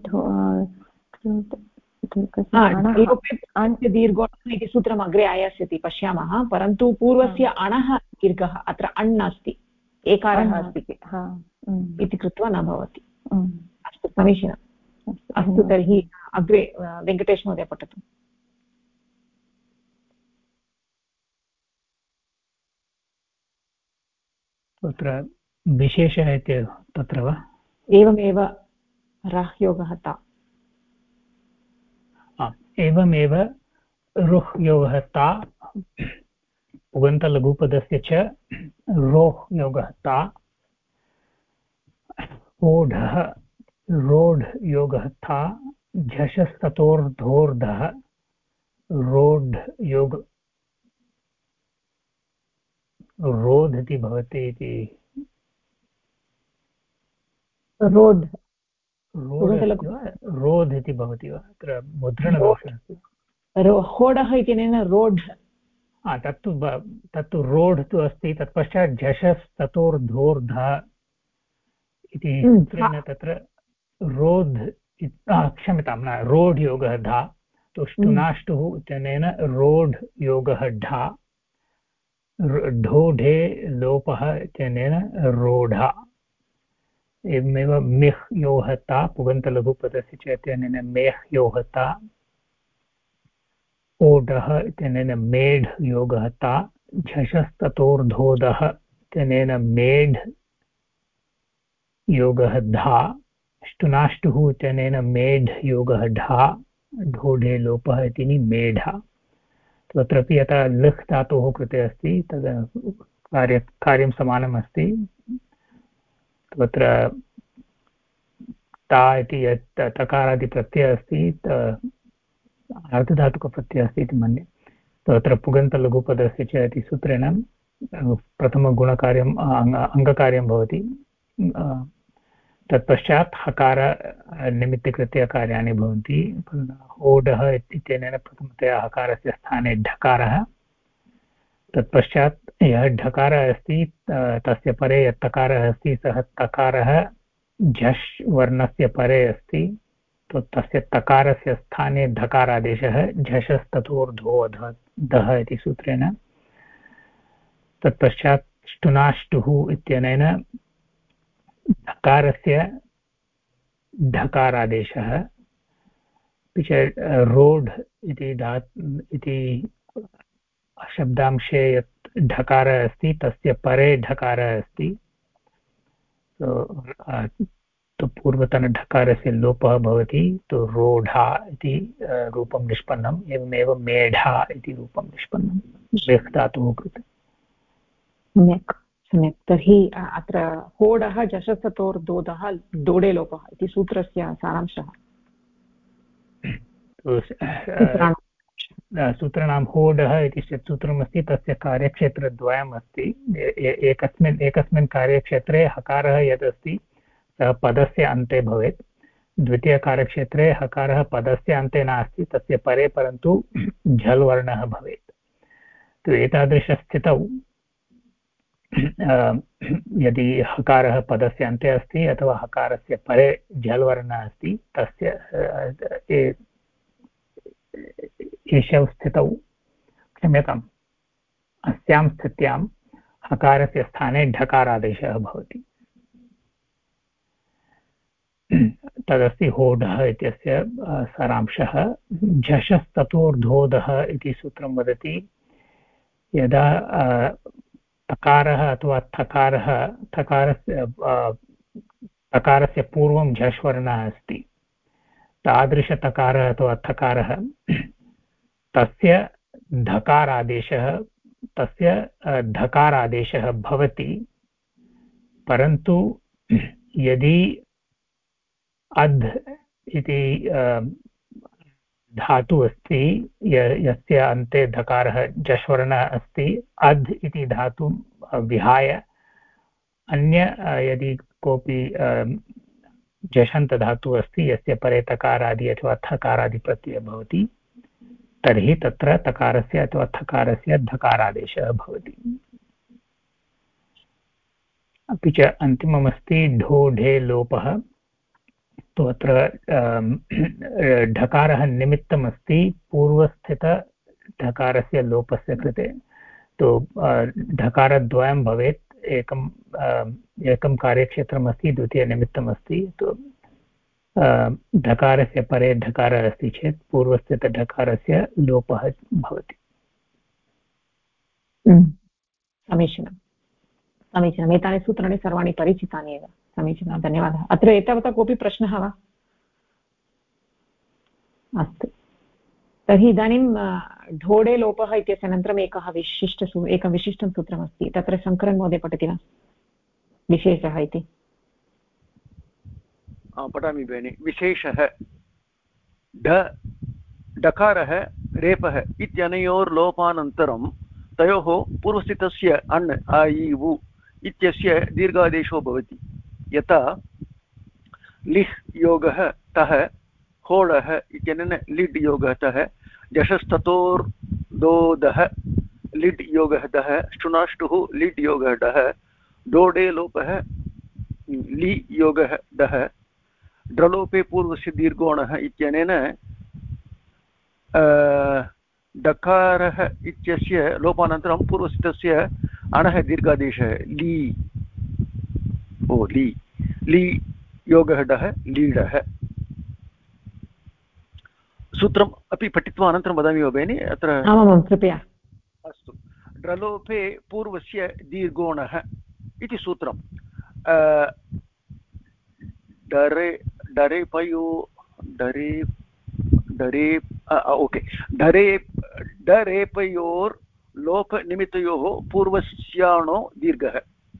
दीर्घोणः इति सूत्रम् अग्रे आयास्यति पश्यामः परन्तु पूर्वस्य अणः दीर्घः अत्र अण् नास्ति एकारः अस्ति इति कृत्वा न भवति अस्तु समीचीनम् अस्तु तर्हि अग्रे वेङ्कटेश महोदय पठतु तत्र विशेषः इति तत्र वा एवमेव राह्योगः ता एवमेव रुह् योगः ता उगन्तलघुपदस्य च रोह् योगः ता ओढः रोढ योगः था झषस्ततोर्धोर्धः रोढ योग रोध इति भवति इति रोध रोध इति भवति वा अत्र मुद्रणदोषः अस्ति होडः इत्यनेन रोढ तत्तु रोढ तु अस्ति तत्पश्चात् झषस्ततोर्धोर्धः इति सूत्रेण तत्र रोध क्षम्यतां न रोढ योगः धा तुष्टुनाष्टुः इत्यनेन रोढ योगः ढा ढोढे लोपः इत्यनेन रोढा एवमेव मिह् योहता पुगन्तलघुपदस्य च इत्यनेन मेह् योहता ओढः इत्यनेन मेढ योगः ता झषस्ततोर्धोदः इत्यनेन मेढ योगः धा ष्टुनाष्टुः इत्यनेन मेढ योगः ढा ढोढे लोपः इति मेढा तत्रापि यथा लृह् धातोः कृते अस्ति तद् कार्यं समानम् अस्ति तत्र ता इति यत् तकारादिप्रत्ययः अस्ति अर्धधातुकप्रत्ययः अस्ति इति मन्ये तत्र पुगन्तलघुपदस्य च इति सूत्रेण प्रथमगुणकार्यम् अङ्गकार्यं भवति तत्पश्चात् हकार निमित्तीकृत्य कार्याणि भवन्ति ओढः इत्यनेन प्रथमतया हकारस्य स्थाने ढकारः तत्पश्चात् यः ढकारः अस्ति तस्य परे यत् तकारः अस्ति सः तकारः झष् वर्णस्य परे अस्ति तस्य तकारस्य स्थाने धकारादेशः झषस्ततोर्धोधः इति सूत्रेण तत्पश्चात् ष्टुनाष्टुः इत्यनेन धकारस्य ढकारादेशः अपि च रोढ इति शब्दांशे यत् ढकारः अस्ति तस्य परे ढकारः अस्ति तो पूर्वतनढकारस्य लोपः भवति तो रोढा इति रूपं निष्पन्नम् एवमेव मेढा इति रूपं निष्पन्नं मेघ् धातुः कृते सम्यक् तर्हि अत्र होडः झषस्ततोर्धोधः डोडे लोपः इति सूत्रस्य सारांशः सूत्राणां होडः इति सूत्रमस्ति तस्य कार्यक्षेत्रद्वयम् अस्ति एकस्मिन् कार्यक्षेत्रे हकारः यद् अस्ति सः पदस्य अन्ते भवेत् द्वितीयकार्यक्षेत्रे हकारः पदस्य अन्ते नास्ति तस्य परे परन्तु झल् वर्णः भवेत् तु एतादृशस्थितौ यदि हकारः पदस्य अन्ते अस्ति अथवा हकारस्य परे झल् वर्णः अस्ति तस्य एषौ स्थितौ क्षम्यताम् अस्यां स्थित्यां हकारस्य स्थाने ढकारादेशः भवति तदस्ति होढः इत्यस्य सारांशः झषस्ततोर्धोधः इति सूत्रं वदति यदा तकारः अथवा तकारस्य पूर्वं झष् वर्णः अस्ति तादृशतकारः अथवा थकारः तस्य धकारादेशः भवति, परन्तु यदि अध् इति धातु अस्ति यस्य अन्ते धकारः जश्वर्णः अस्ति, अध् इति धातु विहाय अन्य यदि कोऽपि जषन्तधातुः अस्ति यस्य परे तकारादि अथवा थकारादि प्रत्ययः भवति, तर्हि तत्र तकारस्य अथवा थकारस्य धकारादेशः भवति। अपि च अन्तिममस्ति ढो ढे लोपः। तो अत्र ढकारः निमित्तमस्ति पूर्वस्थितढकारस्य लोपस्य कृते। तो ढकारद्वयं भवेत्, एकं कार्यक्षेत्रमस्ति, द्वितीयनिमित्तमस्ति। तो ढकारस्य परे ढकारः अस्ति चेत् पूर्वस्थितढकारस्य लोपः भवति। समीचीनं समीचीनम्। एतानि सूत्राणि सर्वाणि परिचितानि एव। समीचीनं, धन्यवादः। अत्र एतावता कोऽपि प्रश्नः वा? अस्तु, तर्हि इदानीं ढोडे लोपः इत्यस्य अनन्तरम् एकं विशिष्टं सूत्रमस्ति। तत्र शङ्करन् महोदय पठति वा विशेषः इति? पठामि भगिनि। विशेषः डकारः रेपः इत्यनयोर्लोपानन्तरं तयोः पूर्वस्थितस्य अण् आ इ उ इत्यस्य दीर्घादेशो भवति। यथा लिह् योगः तः, होळः इत्यनेन लिड् योगः तः, जशस्ततोर्दोदः लिड् योगः दः, श्टुनाष्टुः लिड् योगः डः, डोडे लोपः लि योगः डः, ड्रलोपे पूर्वस्य दीर्घोणः इत्यनेन डकारः इत्यस्य लोपानन्तरं पूर्वस्थितस्य अणः दीर्घादेशः ली ली योगः डः लीडः। सूत्रम् अपि पठित्वा अनन्तरं वदामि वा भगिनि? अत्र आमां कृपया। अस्तु। ड्रलोपे पूर्वस्य दीर्घोणः इति सूत्रं। डरेपयोर् लोपनिमित्तयोः पूर्वस्याणो दीर्घः।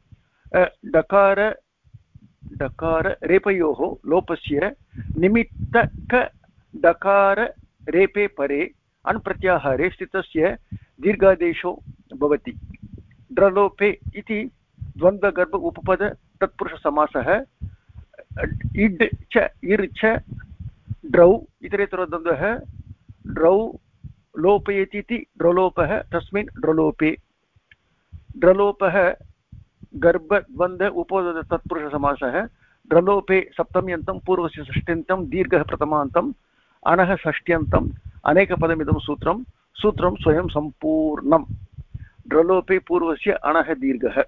डकार रेपयोः लोपस्य निमित्तक डकार रेपे परे अण् प्रत्याहारे स्थितस्य दीर्घादेशो भवति। ड्रलोपे इति द्वन्द्वगर्भ उपपद तत्पुरुषसमासः। इड् च इर् च ड्रौ इतरेतरद्वन्द्वः। ड्रौ लोपयति इति ड्रलोपः, तस्मिन् ड्रलोपे। ड्रलोपः गर्भद्वन्द्व उपपद तत्पुरुषसमासः। ड्रलोपे सप्तम्यन्तं पूर्वस्य षष्ट्यन्तं दीर्घः प्रथमान्तम् अणः षष्ट्यन्तम् अनेकपदमिदं सूत्रं स्वयं सम्पूर्णम्। ड्रलोपे पूर्वस्य अणः दीर्घः।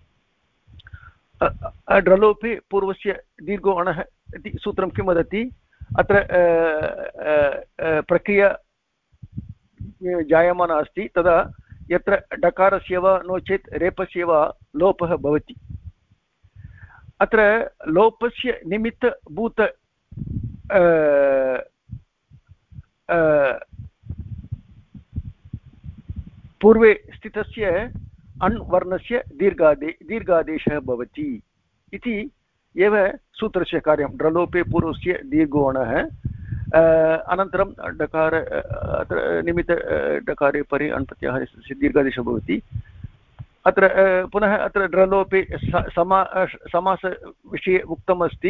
ड्रलोपे पूर्वस्य दीर्घो अणः इति सूत्रं किं वदति? अत्र प्रक्रिया जायमाना अस्ति तदा यत्र डकारस्य वा नो चेत् रेपस्य वा लोपः भवति। अत्र लोपस्य निमित्तभूत पूर्वे स्थितस्य अण् वर्णस्य दीर्घादेशः भवति इति एव सूत्रस्य कार्यं। ड्रलोपे पूर्वस्य दीर्घोणः, अनन्तरं डकार अत्र निमित्त डकारे परे अण् प्रत्याहारे दीर्घादेशः भवति। अत्र पुनः अत्र ड्रलोपे समासविषये उक्तमस्ति।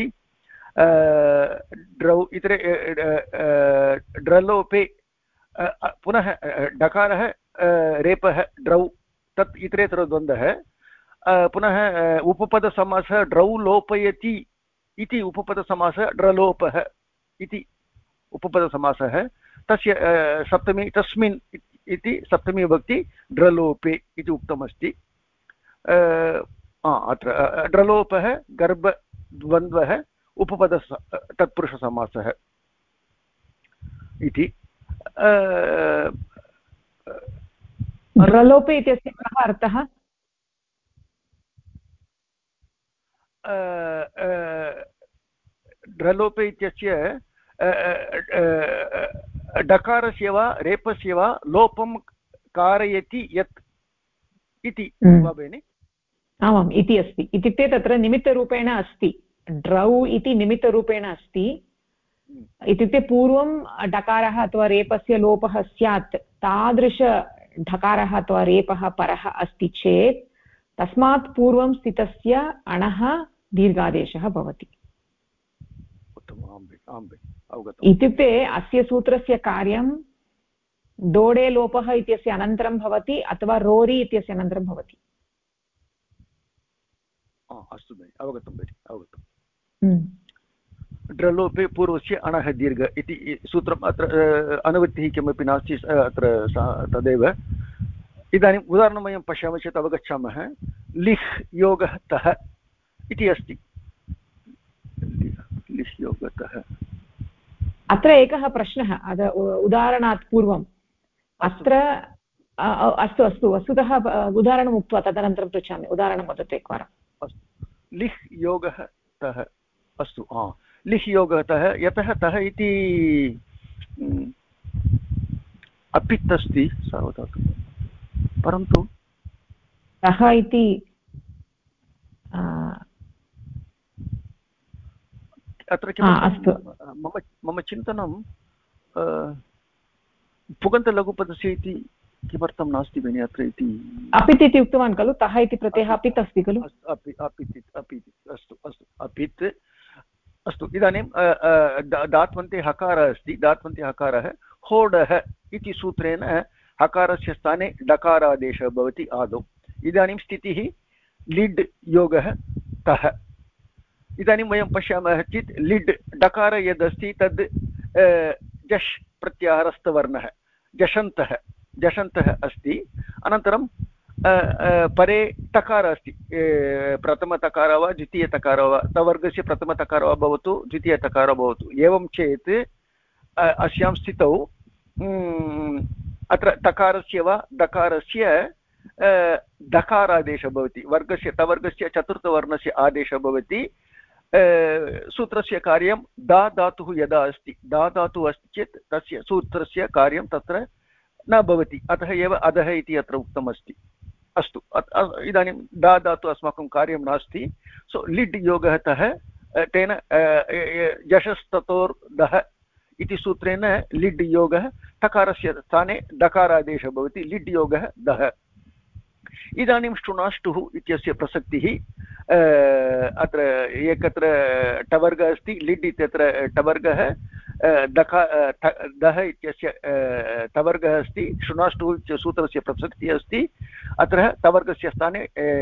ड्रौ इतरे ड्रलोपे पुनः डकारः रेपः ड्रौ तत् इतरेतरद्वन्द्वः। पुनः उपपदसमासः ड्रौ लोपयति इति उपपदसमासः ड्रलोपः इति उपपदसमासः। तस्य सप्तमी तस्मिन् इति सप्तमी विभक्ति ड्रलोपे इति उक्तमस्ति। अत्र ड्रलोपः गर्भद्वन्द्वः उपपद तत्पुरुषसमासः इति। ड्रलोपे इत्यस्य कः अर्थः? ड्रलोपे इत्यस्य डकारस्य वा रेपस्य वा लोपं कारयति यत् इति वा भगिनि? आमाम्, इति अस्ति। इत्युक्ते तत्र निमित्तरूपेण अस्ति, ड्रौ इति निमित्तरूपेण अस्ति। इत्युक्ते पूर्वं डकारः अथवा रेपस्य लोपः स्यात्, तादृश ढकारः अथवा रेपः परः अस्ति चेत् तस्मात् पूर्वं स्थितस्य अणः दीर्घादेशः भवति। इत्युक्ते अस्य सूत्रस्य कार्यं डोडे लोपः इत्यस्य अनन्तरं भवति अथवा रोरि इत्यस्य अनन्तरं भवति। अस्तु भगिनि, अवगतं भगिनि, अवगतम्। ड्रलोपे पूर्वस्य अणः दीर्घ इति सूत्रम् अत्र अनुवृत्तिः किमपि नास्ति अत्र तदेव। इदानीम् उदाहरणं वयं पश्यामः चेत् अवगच्छामः। लिह् योगः तः इति अस्ति। लिह् योगतः। अत्र एकः प्रश्नः उदाहरणात् पूर्वम्। अत्र अस्तु अस्तु, वस्तुतः उदाहरणम् उक्त्वा तदनन्तरं पृच्छामि। उदाहरणं वदतु एकवारम्। अस्तु, लिह् योगः तः। अस्तु, लिह् योगतः, यतः तः इति अपित् अस्ति सावधातु, परन्तु तः इति अत्र किमर्थं मम चिन्तनं पुगन्तलघुपदस्य इति किमर्थं नास्ति भगिनि अत्र इति। अपित् इति उक्तवान् खलु, तः इति प्रत्ययः अपित् अस्ति खलु। अपित् अस्तु अस्तु, अपित् अस्तु। इदानीं दात्वन्ते हकारः अस्ति, दात्वन्ते हकारः होडः इति सूत्रेण हकारस्य स्थाने डकारादेशः भवति आदौ। इदानीं स्थितिः लिड् योगः तः। इदानीं वयं पश्यामः चेत् लिड् डकार यदस्ति तद् जश् प्रत्याहारस्थवर्णः, जषन्तः अस्ति। अनन्तरं परे टकारः अस्ति, प्रथमतकारः वा द्वितीयतकारः वा, तवर्गस्य प्रथमतकारः वा भवतु द्वितीयतकारः भवतु। एवं चेत् अस्यां स्थितौ अत्र तकारस्य वा दकारस्य दकारादेशः भवति, वर्गस्य तवर्गस्य चतुर्थवर्णस्य आदेशः भवति। सूत्रस्य कार्यं दा धातुः यदा अस्ति, दा धातुः अस्ति चेत् तस्य सूत्रस्य कार्यं तत्र न भवति, अतः एव अधः इति अत्र उक्तमस्ति। अस्तु, इदानीं दा धातुः अस्माकं कार्यं नास्ति। सो लिड् योगः तः, तेन जशस्ततोर्दः इति सूत्रेण लिड् योगः, टकारस्य स्थाने डकारादेशः भवति, लिड् योगः दः। इदानीं श्टुनाष्टुः इत्यस्य प्रसक्तिः अत्र एकत्र टवर्गः अस्ति, लिड् इत्यत्र टवर्गः, दः इत्यस्य टवर्गः अस्ति, श्टुनाष्टुः इत्यस्य सूत्रस्य प्रसक्तिः अस्ति। अत्र टवर्गस्य स्थाने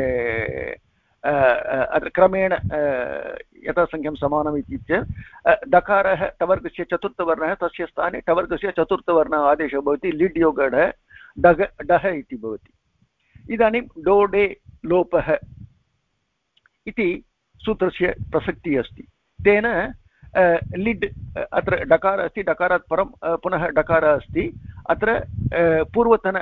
अत्र क्रमेण यथासङ्ख्यं समानम् इत्युक्ते दकारः टवर्गस्य चतुर्थवर्णः, तस्य स्थाने टवर्गस्य चतुर्थवर्णः आदेशः भवति, लिड् योगः डः इति भवति। इदानीं डोडे लोपः इति सूत्रस्य प्रसक्तिः अस्ति। तेन लिड्, अत्र डकारः अस्ति, डकारात् परं पुनः डकारः अस्ति, अत्र पूर्वतन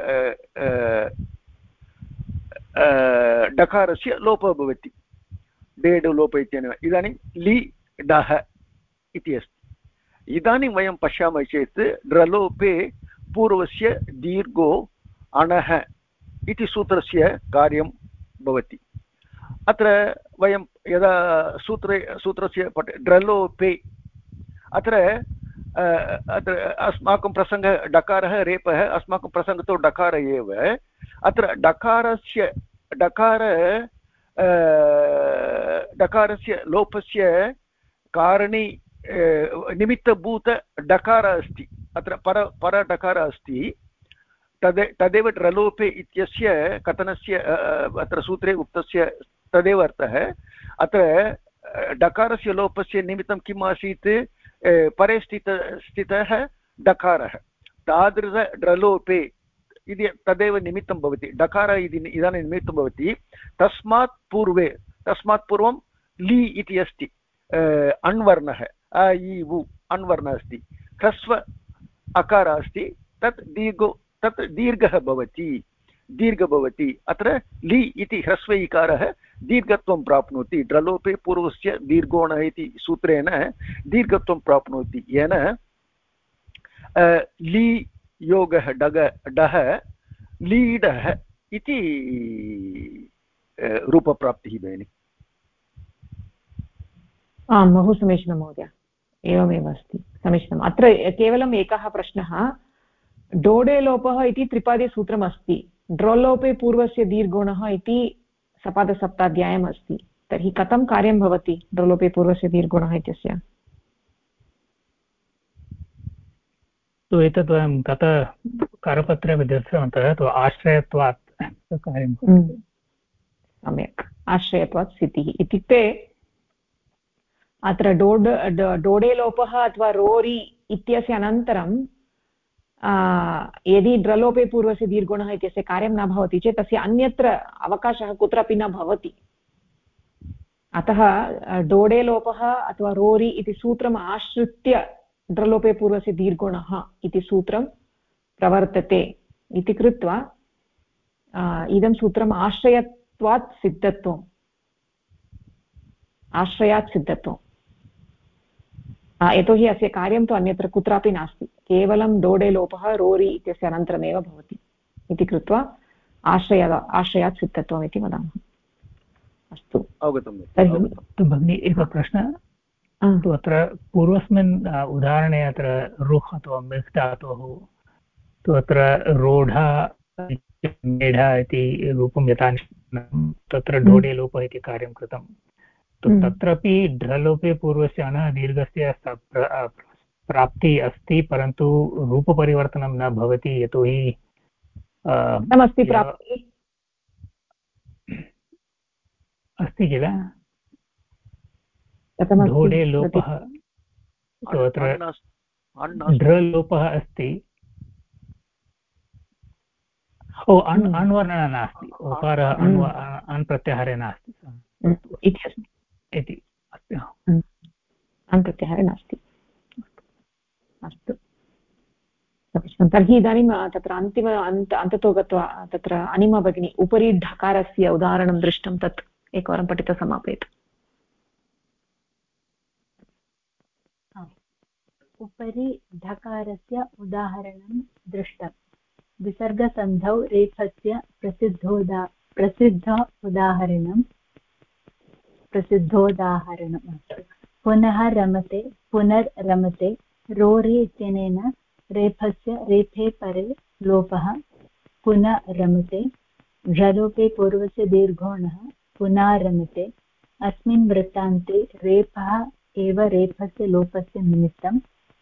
डकारस्य लोपः भवति, डेड् लोप इत्यनेन। इदानीं लि डः इति अस्ति। इदानीं वयं पश्यामः चेत् ड्रलोपे पूर्वस्य दीर्घो अणः इति सूत्रस्य कार्यं भवति। अत्र वयं यदा सूत्रस्य ड्रलोपे, अत्र अस्माकं प्रसङ्गः डकारः रेपः, अस्माकं प्रसङ्गः तु डकारः एव। अत्र डकारस्य लोपस्य कारणी निमित्तभूत डकारः अस्ति, अत्र परडकारः अस्ति। तदेव ड्रलोपे इत्यस्य कथनस्य अत्र सूत्रे उक्तस्य तदेव अर्थः। अत्र डकारस्य लोपस्य निमित्तं किम् आसीत्, परे स्थितः डकारः, तादृश ड्रलोपे इति तदेव निमित्तं भवति, डकारः इदानीं निमित्तं भवति। तस्मात् पूर्वं लि इति अस्ति, अण्वर्णः, अ इ उ अण्वर्णः अस्ति, ह्रस्व अकारः अस्ति, तत् दीर्घः भवति। अत्र लि इति ह्रस्व इकारः दीर्घत्वं प्राप्नोति ड्रलोपे पूर्वस्य दीर्घोणः इति सूत्रेण दीर्घत्वं प्राप्नोति येन ली योगः डग डः लीडः इति रूपप्राप्तिः भगिनि। आं बहु समीचीनं महोदय, एवमेव अस्ति, समीचीनम्। अत्र केवलम् एकः प्रश्नः, डोडे लोपः इति त्रिपादीसूत्रम् अस्ति, ड्रोलोपे पूर्वस्य दीर्घोणः इति सपादसप्ताध्यायम् अस्ति, तर्हि कथं कार्यं भवति ड्रोलोपे पूर्वस्य दीर्घोणः इत्यस्य? तो एतद् वयं गत करपत्रे दृष्टवन्तः, तो आश्रयत्वात् कार्यं सम्यक्, आश्रयत्वात् स्थितिः इत्युक्ते अत्र डोडे लोपः अथवा रोरि इत्यस्य अनन्तरं यदि ड्रलोपे पूर्वस्य दीर्घोणः इत्यस्य कार्यं न भवति चेत् तस्य अन्यत्र अवकाशः कुत्रापि न भवति। अतः डोडे लोपः अथवा रोरि इति सूत्रम् आश्रित्य ड्रलोपे पूर्वस्य दीर्घोणः इति सूत्रं प्रवर्तते इति कृत्वा इदं सूत्रम् आश्रयत्वात् सिद्धत्वम्, आश्रयात् सिद्धत्वम्, यतोहि अस्य कार्यं तु अन्यत्र कुत्रापि नास्ति, केवलं डोडे लोपः रोरि इत्यस्य अनन्तरमेव भवति इति कृत्वा आश्रयात् सिद्धत्वम् इति वदामः। अस्तु, तर्हि भगिनी एकः प्रश्नः, तु अत्र पूर्वस्मिन् उदाहरणे अत्र रुह् अथवा मिस् धातोः तु अत्र रोढा मेढा इति रूपं यथा तत्र डोडे लोपः इति कार्यं कृतं, तत्रापि ढ्रलोपे पूर्वस्य अनः दीर्घस्य प्राप्तिः अस्ति, परन्तु रूपपरिवर्तनं न भवति, यतोहि अस्ति किल ढोडे लोपः, अत्र ढ्रलोपः अस्ति, अन्वर्णः नास्ति, ओकारः अन् प्रत्याहारे नास्ति इति अस्ति, अन् प्रत्याहारे नास्ति। अस्तु, तर्हि इदानीं तत्र अन्ततो गत्वा तत्र अनिमा भगिनी उपरि ढकारस्य उदाहरणं दृष्टं, तत् एकवारं पठित्वा समापयतु। उपरि ढकारस्य उदाहरणं दृष्टं, विसर्गसन्धौ रेफस्य प्रसिद्धोदाहरणं पुनः रमते पुनर्रमते, रोरि इत्यनेन रेफस्य रेफे परे लोपः पुनरमते, ढलोपे पूर्वस्य दीर्घोणः पुनारमते। अस्मिन् वृत्तान्ते रेफः एव रेफस्य लोपस्य निमित्तं,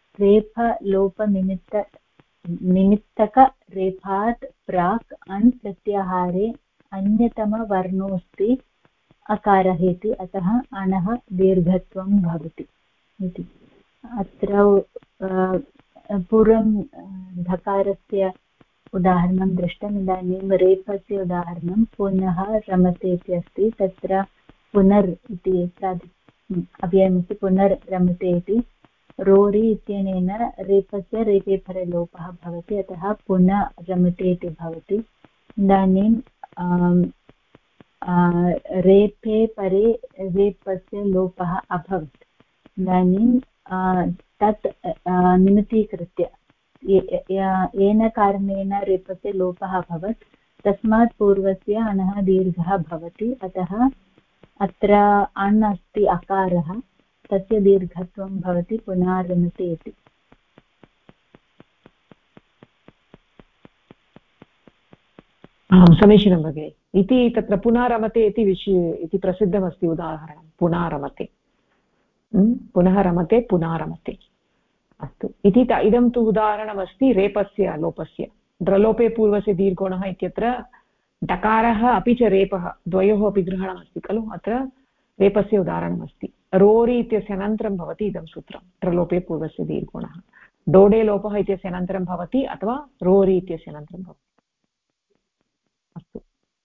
निमित्तकरेफात् प्राक् अण् प्रत्याहारे अन्यतमवर्णोऽस्ति अकारः इति, अतः अणः दीर्घत्वं भवति इति। अत्र पूर्वं धकारस्य उदाहरणं दृष्टम्, इदानीं रेफस्य उदाहरणं पुनः रमते इति अस्ति। तत्र पुनर् इति अव्ययमस्ति, पुनर्रमते इति। रोरि इत्यनेन रेफस्य रेफे परे लोपः भवति, अतः पुनः रमते इति भवति। इदानीं रेफे परे रेफस्य लोपः अभवत्, इदानीं तत् निमित्तीकृत्य येन कारणेन रेफस्य लोपः अभवत् तस्मात् पूर्वस्य अणः दीर्घः भवति, अतः अत्र अण् अस्ति अकारः, तस्य दीर्घत्वं भवति पुनारमते इति। समीचीनं भगिनि। इति तत्र पुनारमते इति इति प्रसिद्धमस्ति उदाहरणं, पुनारमते, पुनः रमते पुनारमते। अस्तु, इति इदं तु उदाहरणमस्ति रेपस्य लोपस्य। ड्रलोपे पूर्वस्य दीर्घोणः इत्यत्र डकारः अपि च रेपः द्वयोः अपि ग्रहणमस्ति खलु, अत्र रेपस्य उदाहरणमस्ति। रोरि इत्यस्य अनन्तरं भवति इदं सूत्रं, ड्रलोपे पूर्वस्य दीर्घोणः। डोडे लोपः इत्यस्य अनन्तरं भवति अथवा रोरि इत्यस्य अनन्तरं भवति। अस्तु,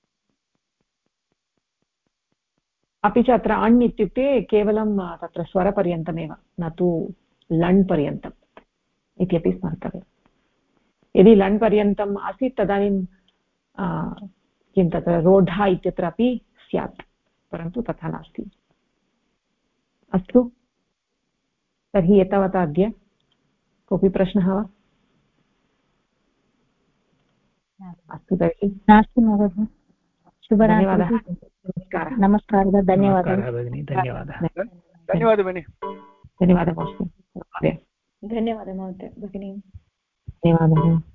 अपि च अत्र अण् इत्युक्ते केवलं तत्र स्वरपर्यन्तमेव, न तु लण् पर्यन्तम् इत्यपि स्मर्तव्यम्। यदि लण् पर्यन्तम् आसीत् तदानीं किं तत्र रोढा इत्यत्रापि स्यात्, परन्तु तथा नास्ति। अस्तु, तर्हि एतावता अद्य। कोऽपि प्रश्नः वा? अस्तु तर्हि नास्ति महोदय। धन्यवादः। नमस्कारः। नमस्कारः, धन्यवादः भगिनी, धन्यवादः। धन्यवादः भगिनी। धन्यवादः महोदय। धन्यवादः महोदय भगिनी। धन्यवादः।